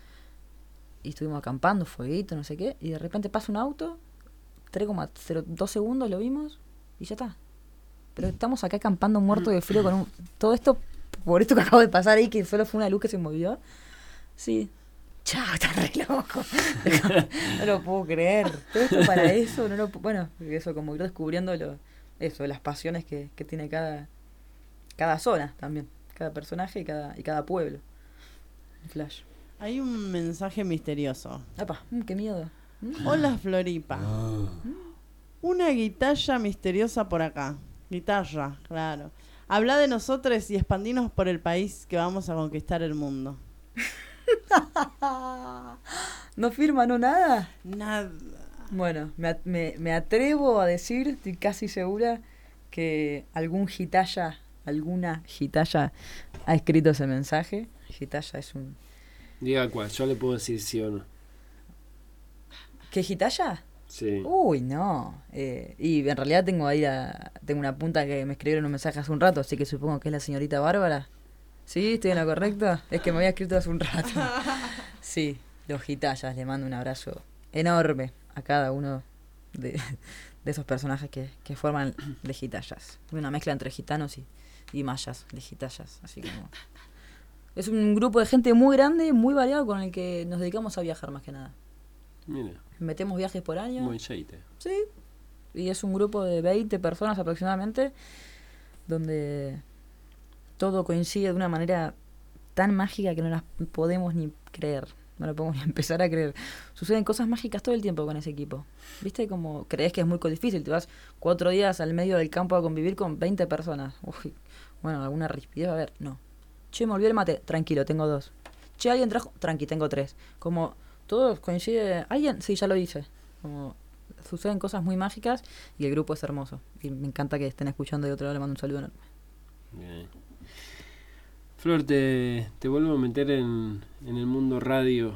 Y estuvimos acampando, fueguito, no sé qué. Y de repente pasa un auto, tres coma cero dos segundos lo vimos y ya está. Pero estamos acá acampando muerto de frío con un... Todo esto... Por esto que acabo de pasar ahí, que solo fue una luz que se movió. Sí. Chao, está re loco. No lo puedo creer. Todo esto para eso, no lo bueno, eso, como ir descubriendo lo, eso, las pasiones que, que tiene cada, cada zona también. Cada personaje y cada, y cada pueblo. Flash. Hay un mensaje misterioso. Apa, mm, qué miedo. Mm. Hola, Floripa. Oh. Una guitarra misteriosa por acá. Guitarra, claro. Habla de nosotros y expandinos por el país que vamos a conquistar el mundo. ¿No firma, no nada? Nada. Bueno, me, me, me atrevo a decir, estoy casi segura, que algún gitaya, alguna gitaya ha escrito ese mensaje. Gitaya es un... Diga cuál, yo le puedo decir sí o no. ¿Qué gitaya? Sí. Uy, no. Eh, y en realidad tengo ahí la, tengo una punta que me escribieron un mensaje hace un rato, así que supongo que es la señorita Bárbara. ¿Sí? ¿Estoy en lo correcto? Es que me había escrito hace un rato. Sí, los gitayas, le mando un abrazo enorme a cada uno de, de esos personajes que, que forman de gitayas. Una mezcla entre gitanos y, y mayas, de gitayas. Así como... Es un grupo de gente muy grande, muy variado, con el que nos dedicamos a viajar más que nada. Mira. Metemos viajes por año. Buen jeite. Sí. Y es un grupo de veinte personas aproximadamente, donde todo coincide de una manera tan mágica que no las podemos ni creer. No lo podemos ni empezar a creer. Suceden cosas mágicas todo el tiempo con ese equipo. ¿Viste? Como crees que es muy difícil. Te vas cuatro días al medio del campo a convivir con veinte personas. Uy, bueno, alguna rispidez va a haber. No. Che, me olvidé el mate. Tranquilo, tengo dos. Che, ¿alguien trajo? Tranqui, tengo tres. Como... Todo coincide. ¿Alguien? Sí, ya lo hice. Como suceden cosas muy mágicas y el grupo es hermoso. Y me encanta que estén escuchando de otro lado. Le mando un saludo enorme. Bien. Flor, te, te vuelvo a meter en, en el mundo radio.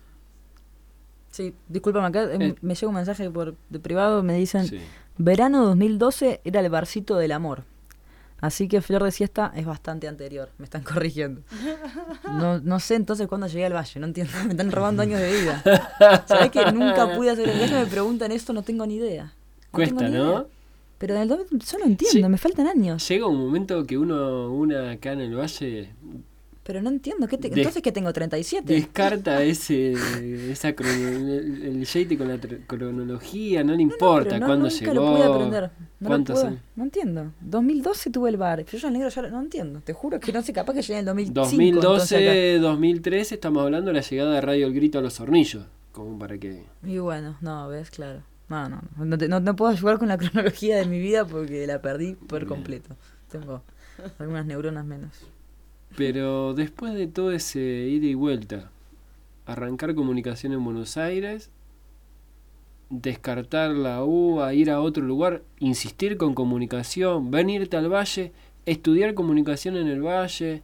Sí, discúlpame, acá eh. me llega un mensaje por de privado. Me dicen: sí. Verano dos mil doce era el barcito del amor. Así que Flor de Siesta es bastante anterior. Me están corrigiendo. No, no sé entonces cuándo llegué al valle. No entiendo. Me están robando años de vida. ¿Sabés que nunca pude hacer el viaje? Me preguntan esto, no tengo ni idea. No Cuesta, ni ¿no? Idea. Pero en el dos mil yo no entiendo. Sí. Me faltan años. Llega un momento que uno, una acá en el valle... Pero no entiendo. ¿Qué te, Des, entonces que tengo treinta y siete. Descarta ese esa crono, el, el J T con la cronología. No le importa no, no, cuándo nunca llegó. Lo pude aprender. No, ¿Cuántos lo pude, no entiendo. dos mil doce tuve el bar. Pero yo al negro ya no entiendo. Te juro que no sé, capaz que llegué en el dos mil cinco. dos mil doce, dos mil trece estamos hablando de la llegada de Radio El Grito a Los Hornillos. Como para que... Y bueno, no, ves, claro. No, no, no, te, no, no puedo ayudar con la cronología de mi vida porque la perdí por Bien. completo. Tengo algunas neuronas menos. Pero después de todo ese ida y vuelta, arrancar comunicación en Buenos Aires, descartar la U, a ir a otro lugar, insistir con comunicación, venirte al Valle, estudiar comunicación en el Valle.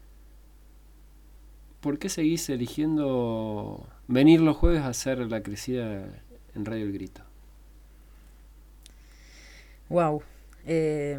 ¿Por qué seguís eligiendo venir los jueves a hacer la crecida en Radio El Grito? Wow. Eh,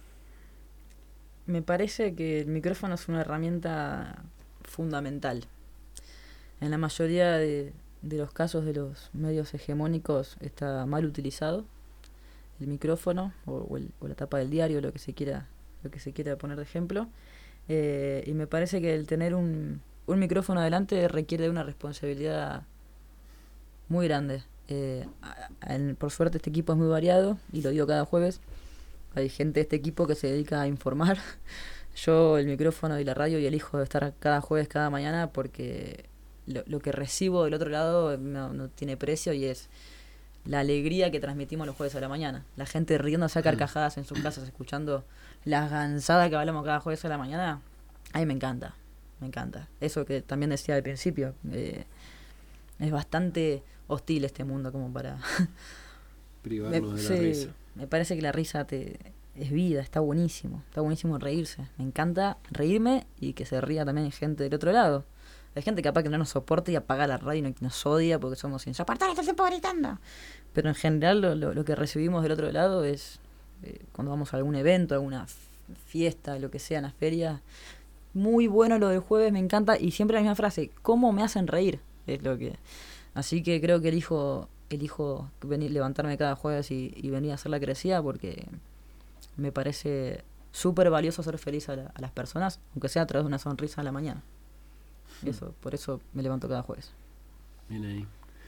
me parece que el micrófono es una herramienta fundamental. En la mayoría de, de los casos de los medios hegemónicos está mal utilizado el micrófono o, o, el, o la tapa del diario, lo que se quiera, lo que se quiera poner de ejemplo. Eh, y me parece que el tener un, un micrófono adelante requiere de una responsabilidad muy grande. Eh, a, a, por suerte este equipo es muy variado y lo digo cada jueves. Hay gente de este equipo que se dedica a informar. Yo el micrófono y la radio y elijo estar cada jueves, cada mañana porque lo, lo que recibo del otro lado no, no tiene precio y es la alegría que transmitimos los jueves a la mañana. La gente riéndose a carcajadas en sus casas, escuchando las gansadas que hablamos cada jueves a la mañana. A mí me encanta, me encanta. Eso que también decía al principio. Eh, es bastante hostil este mundo como para... privarnos me, de la sí, risa. Me parece que la risa te es vida, está buenísimo. Está buenísimo reírse. Me encanta reírme y que se ría también gente del otro lado. Hay gente capaz que no nos soporta y apaga la radio y nos odia porque somos insoportables, estás siempre gritando. Pero en general lo, lo, lo que recibimos del otro lado es eh, cuando vamos a algún evento, alguna fiesta, lo que sea, en la feria. Muy bueno lo del jueves, me encanta. Y siempre la misma frase, ¿cómo me hacen reír? Es lo que... Así que creo que elijo, elijo venir, levantarme cada jueves y, y venir a hacer la crecida porque me parece súper valioso ser feliz a, la, a las personas, aunque sea a través de una sonrisa a la mañana. Eso, por eso me levanto cada jueves. Bien ahí.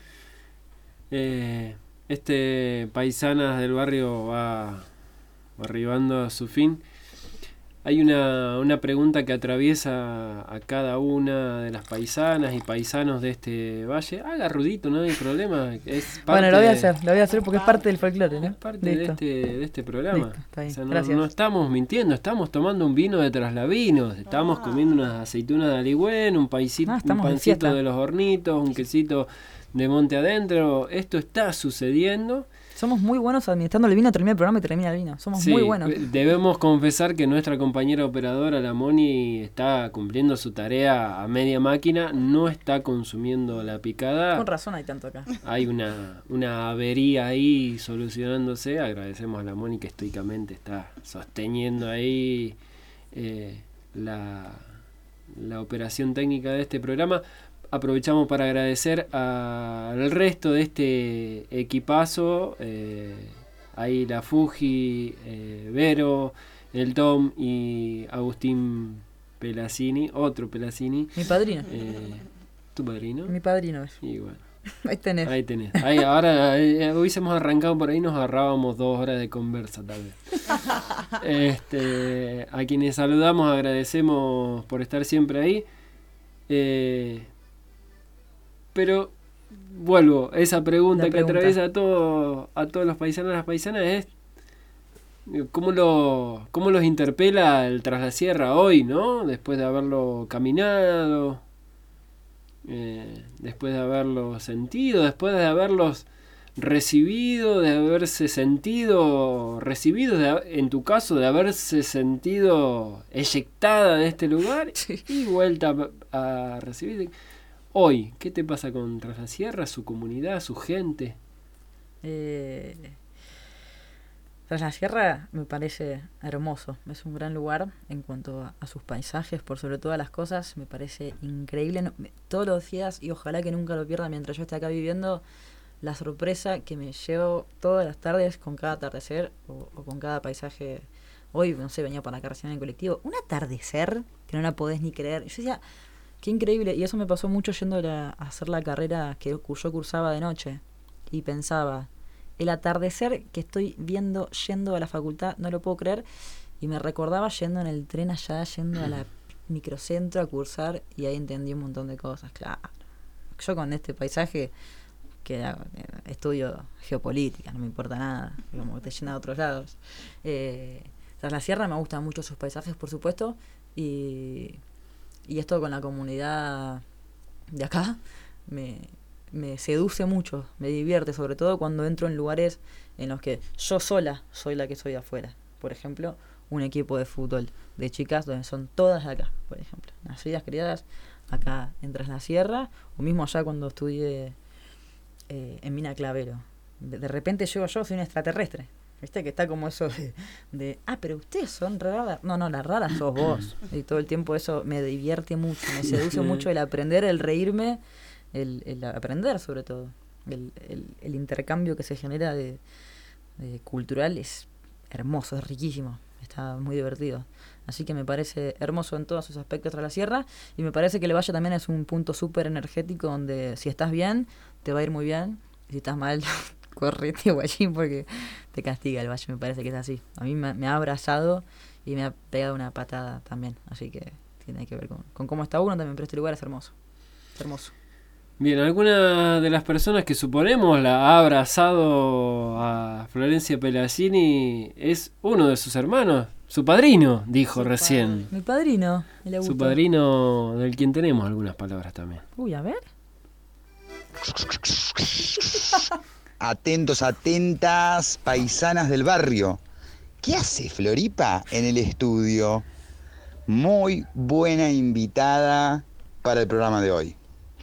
Eh, este Paisanas del Barrio va, va arribando a su fin. Hay una, una pregunta que atraviesa a cada una de las paisanas y paisanos de este valle. Haga rudito, no hay problema. Es parte bueno, lo voy a hacer, lo voy a hacer porque es parte del folclore, ¿no? Es parte de este, de este programa. Listo, está bien. O sea, no, Gracias. no estamos mintiendo, estamos tomando un vino de traslavinos, estamos ah. comiendo unas aceitunas de Aligüen, un, paisito, ah, un pancito de los hornitos, un quesito de Monte Adentro. Esto está sucediendo. Somos muy buenos administrando el vino, termina el programa y termina el vino. Somos sí, muy buenos. Debemos confesar que nuestra compañera operadora, la Moni, está cumpliendo su tarea a media máquina, no está consumiendo la picada. Con razón hay tanto acá. Hay una, una avería ahí solucionándose. Agradecemos a la Moni que estoicamente está sosteniendo ahí eh, la, la operación técnica de este programa. Aprovechamos para agradecer a, al resto de este equipazo, eh, ahí la Fuji, eh, Vero, el Tom y Agustín Pelacini, otro Pelacini. Mi padrino. Eh, ¿Tu padrino? Mi padrino es. Y bueno. Ahí tenés. Ahí tenés. Ahí, ahora eh, hubiésemos arrancado por ahí, nos agarrábamos dos horas de conversa tal vez. este, a quienes saludamos, agradecemos por estar siempre ahí. Eh, Pero vuelvo, esa pregunta, pregunta que atraviesa a, todo, a todos los paisanos y las paisanas es ¿cómo, lo, cómo los interpela el Tras la Sierra hoy, ¿no? Después de haberlo caminado, eh, después de haberlo sentido, después de haberlos recibido, de haberse sentido recibido, de, en tu caso, de haberse sentido eyectada de este lugar y vuelta a, a recibir... Hoy, ¿qué te pasa con Tras la Sierra, su comunidad, su gente? Eh, Tras la Sierra me parece hermoso. Es un gran lugar en cuanto a, a sus paisajes, por sobre todas las cosas. Me parece increíble. No, me, todos los días, y ojalá que nunca lo pierda mientras yo esté acá viviendo, la sorpresa que me llevo todas las tardes con cada atardecer o, o con cada paisaje. Hoy, no sé, venía para acá recién en el colectivo. Un atardecer que no la podés ni creer. Yo decía... Qué increíble, y eso me pasó mucho yendo a, la, a hacer la carrera que yo cursaba de noche. Y pensaba, el atardecer que estoy viendo yendo a la facultad, no lo puedo creer. Y me recordaba yendo en el tren allá, yendo a la microcentro a cursar, y ahí entendí un montón de cosas, claro. Yo con este paisaje, que estudio geopolítica, no me importa nada, como te llena de otros lados. Eh, Tras la Sierra me gustan mucho sus paisajes, por supuesto, y... Y esto con la comunidad de acá me, me seduce mucho, me divierte, sobre todo cuando entro en lugares en los que yo sola soy la que soy de afuera. Por ejemplo, un equipo de fútbol de chicas donde son todas de acá, por ejemplo, nacidas, criadas acá en Tras la Sierra, o mismo allá cuando estudié eh, en Mina Clavero. De, de repente llego yo, soy un extraterrestre. ¿Viste? Que está como eso de, de ah, pero ustedes son raras. No, no, las raras sos vos. Y todo el tiempo eso me divierte mucho, me seduce mucho el aprender, el reírme, el, el aprender sobre todo. El, el, el intercambio que se genera de, de cultural es hermoso, es riquísimo, está muy divertido. Así que me parece hermoso en todos sus aspectos Tras la Sierra, y me parece que el Valle también es un punto súper energético donde si estás bien, te va a ir muy bien, y si estás mal, correte, guayín, porque te castiga el Valle, me parece que es así. A mí me, me ha abrazado y me ha pegado una patada también, así que tiene que ver con, con cómo está uno también, pero este lugar es hermoso, es hermoso. Bien, ¿alguna de las personas que suponemos la ha abrazado a Florencia Pelazzini es uno de sus hermanos? Su padrino, dijo su recién. Padre. Mi padrino, el Su padrino, del quien tenemos algunas palabras también. Uy, a ver. Atentos, atentas, paisanas del barrio. ¿Qué hace Floripa en el estudio? Muy buena invitada para el programa de hoy.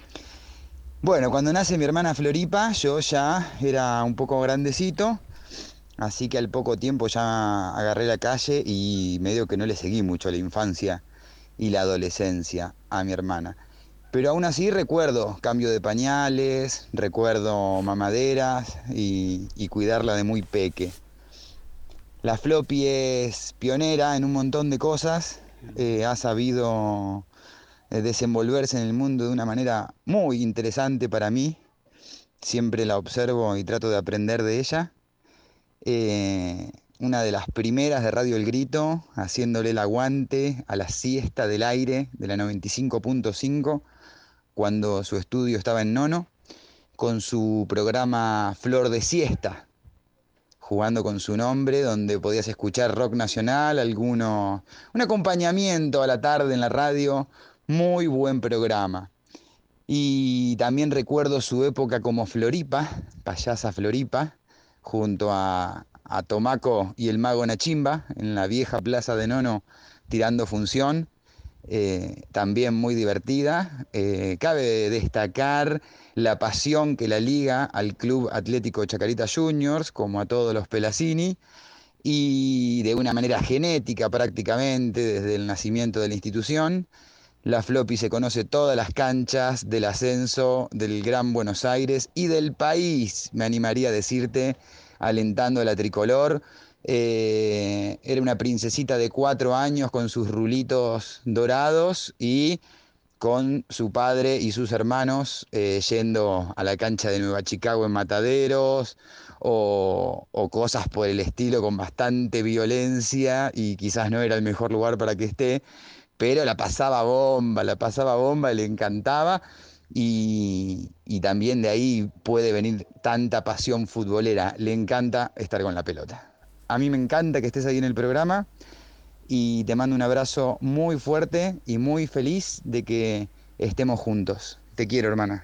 Bueno, cuando nace mi hermana Floripa, yo ya era un poco grandecito, así que al poco tiempo ya agarré la calle y medio que no le seguí mucho la infancia y la adolescencia a mi hermana. Pero aún así recuerdo cambio de pañales, recuerdo mamaderas y, y cuidarla de muy peque. La Floppy es pionera en un montón de cosas, eh, ha sabido desenvolverse en el mundo de una manera muy interesante para mí. Siempre la observo y trato de aprender de ella. Eh, una de las primeras de Radio El Grito, haciéndole el aguante a la siesta del aire de la noventa y cinco punto cinco, cuando su estudio estaba en nono, con su programa Flor de Siesta, jugando con su nombre, donde podías escuchar rock nacional, alguno, un acompañamiento a la tarde en la radio. Muy buen programa. Y también recuerdo su época como Floripa, payasa Floripa, junto a, a Tomaco y el Mago Nachimba, en la vieja plaza de Nono, tirando función. Eh, también muy divertida. Eh, cabe destacar la pasión que la liga al Club Atlético Chacarita Juniors, como a todos los Pelazzini, y de una manera genética prácticamente desde el nacimiento de la institución. La Floppy se conoce todas las canchas del ascenso del Gran Buenos Aires y del país, me animaría a decirte, alentando a la tricolor. Eh, era una princesita de cuatro años con sus rulitos dorados y con su padre y sus hermanos eh, yendo a la cancha de Nueva Chicago en Mataderos o, o cosas por el estilo con bastante violencia, y quizás no era el mejor lugar para que esté, pero la pasaba bomba, la pasaba bomba, le encantaba, y, y también de ahí puede venir tanta pasión futbolera, le encanta estar con la pelota. A mí me encanta que estés ahí en el programa y te mando un abrazo muy fuerte y muy feliz de que estemos juntos. Te quiero, hermana.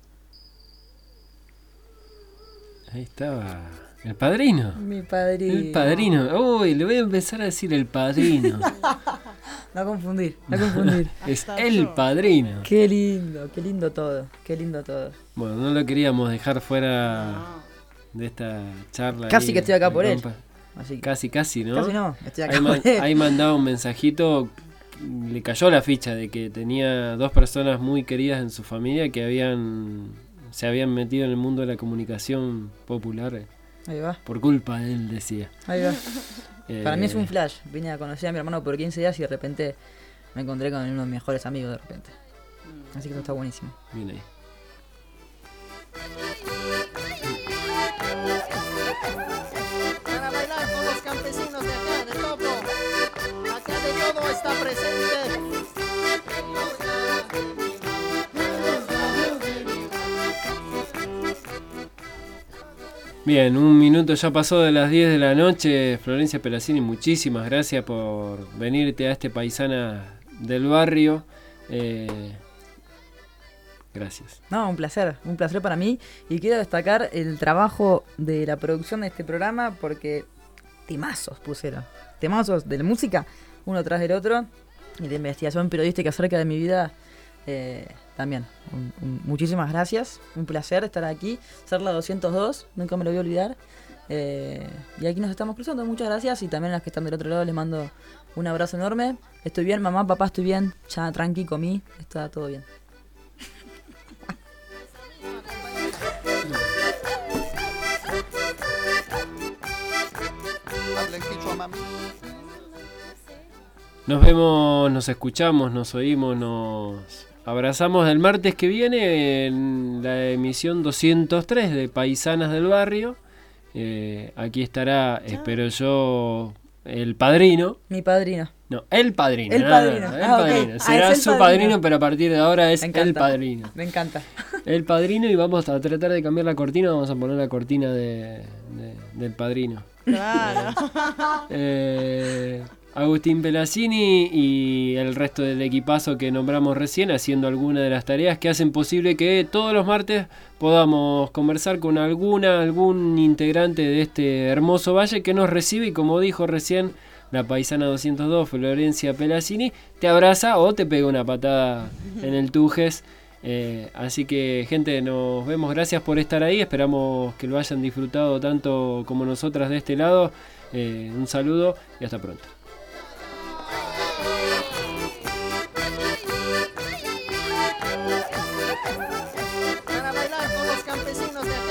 Ahí estaba el padrino. Mi padrino. El padrino. Uy, le voy a empezar a decir el padrino. No confundir, no confundir. Es el padrino. Qué lindo, qué lindo todo, qué lindo todo. Bueno, no lo queríamos dejar fuera de esta charla. Casi ahí, que estoy acá por él. Así. Casi, casi, ¿no? Casi no, estoy acá ahí, por man, él. ahí mandaba un mensajito, le cayó la ficha de que tenía dos personas muy queridas en su familia que habían se habían metido en el mundo de la comunicación popular. Ahí va. Por culpa de él, decía. Ahí va. Eh, Para mí es un flash. Vine a conocer a mi hermano por quince días y de repente me encontré con uno de mis mejores amigos de repente. Así que eso está buenísimo. Bien ahí. Para bailar con los campesinos de acá, de Topo. Acá de todo está presente. Bien, un minuto ya pasó de las diez de la noche. Florencia Pelazzini, muchísimas gracias por venirte a este Paisana del Barrio. Eh, Gracias. No, un placer, un placer para mí. Y quiero destacar el trabajo de la producción de este programa porque temazos pusieron. Temazos de la música, uno tras del otro. Y de investigación periodística acerca de mi vida eh, también. Un, un, muchísimas gracias. Un placer estar aquí. Ser la doscientos dos, nunca me lo voy a olvidar. Eh, y aquí nos estamos cruzando. Muchas gracias. Y también a las que están del otro lado les mando un abrazo enorme. Estoy bien, mamá, papá, estoy bien. Ya tranqui, comí. Está todo bien. Nos vemos, nos escuchamos, nos oímos, nos abrazamos el martes que viene en la emisión doscientos tres de Paisanas del Barrio. Eh, aquí estará, espero yo, el padrino. Mi padrino. No, el padrino. El no, padrino. no, no, el Ah, padrino. okay. Será Ah, es el su padrino. padrino, pero a partir de ahora es Me encanta. el padrino. Me encanta. El padrino, y vamos a tratar de cambiar la cortina. Vamos a poner la cortina de, de- del padrino. Claro. Eh, Agustín Pelazzini y el resto del equipazo que nombramos recién, haciendo algunas de las tareas que hacen posible que todos los martes podamos conversar con alguna, algún integrante de este hermoso valle que nos recibe, y como dijo recién la paisana doscientos dos, Florencia Pelazzini, te abraza o te pega una patada en el tujes. Eh, así que, gente, nos vemos. Gracias por estar ahí. Esperamos que lo hayan disfrutado tanto como nosotras de este lado. Eh, un saludo y hasta pronto. Para bailar con los campesinos de acá.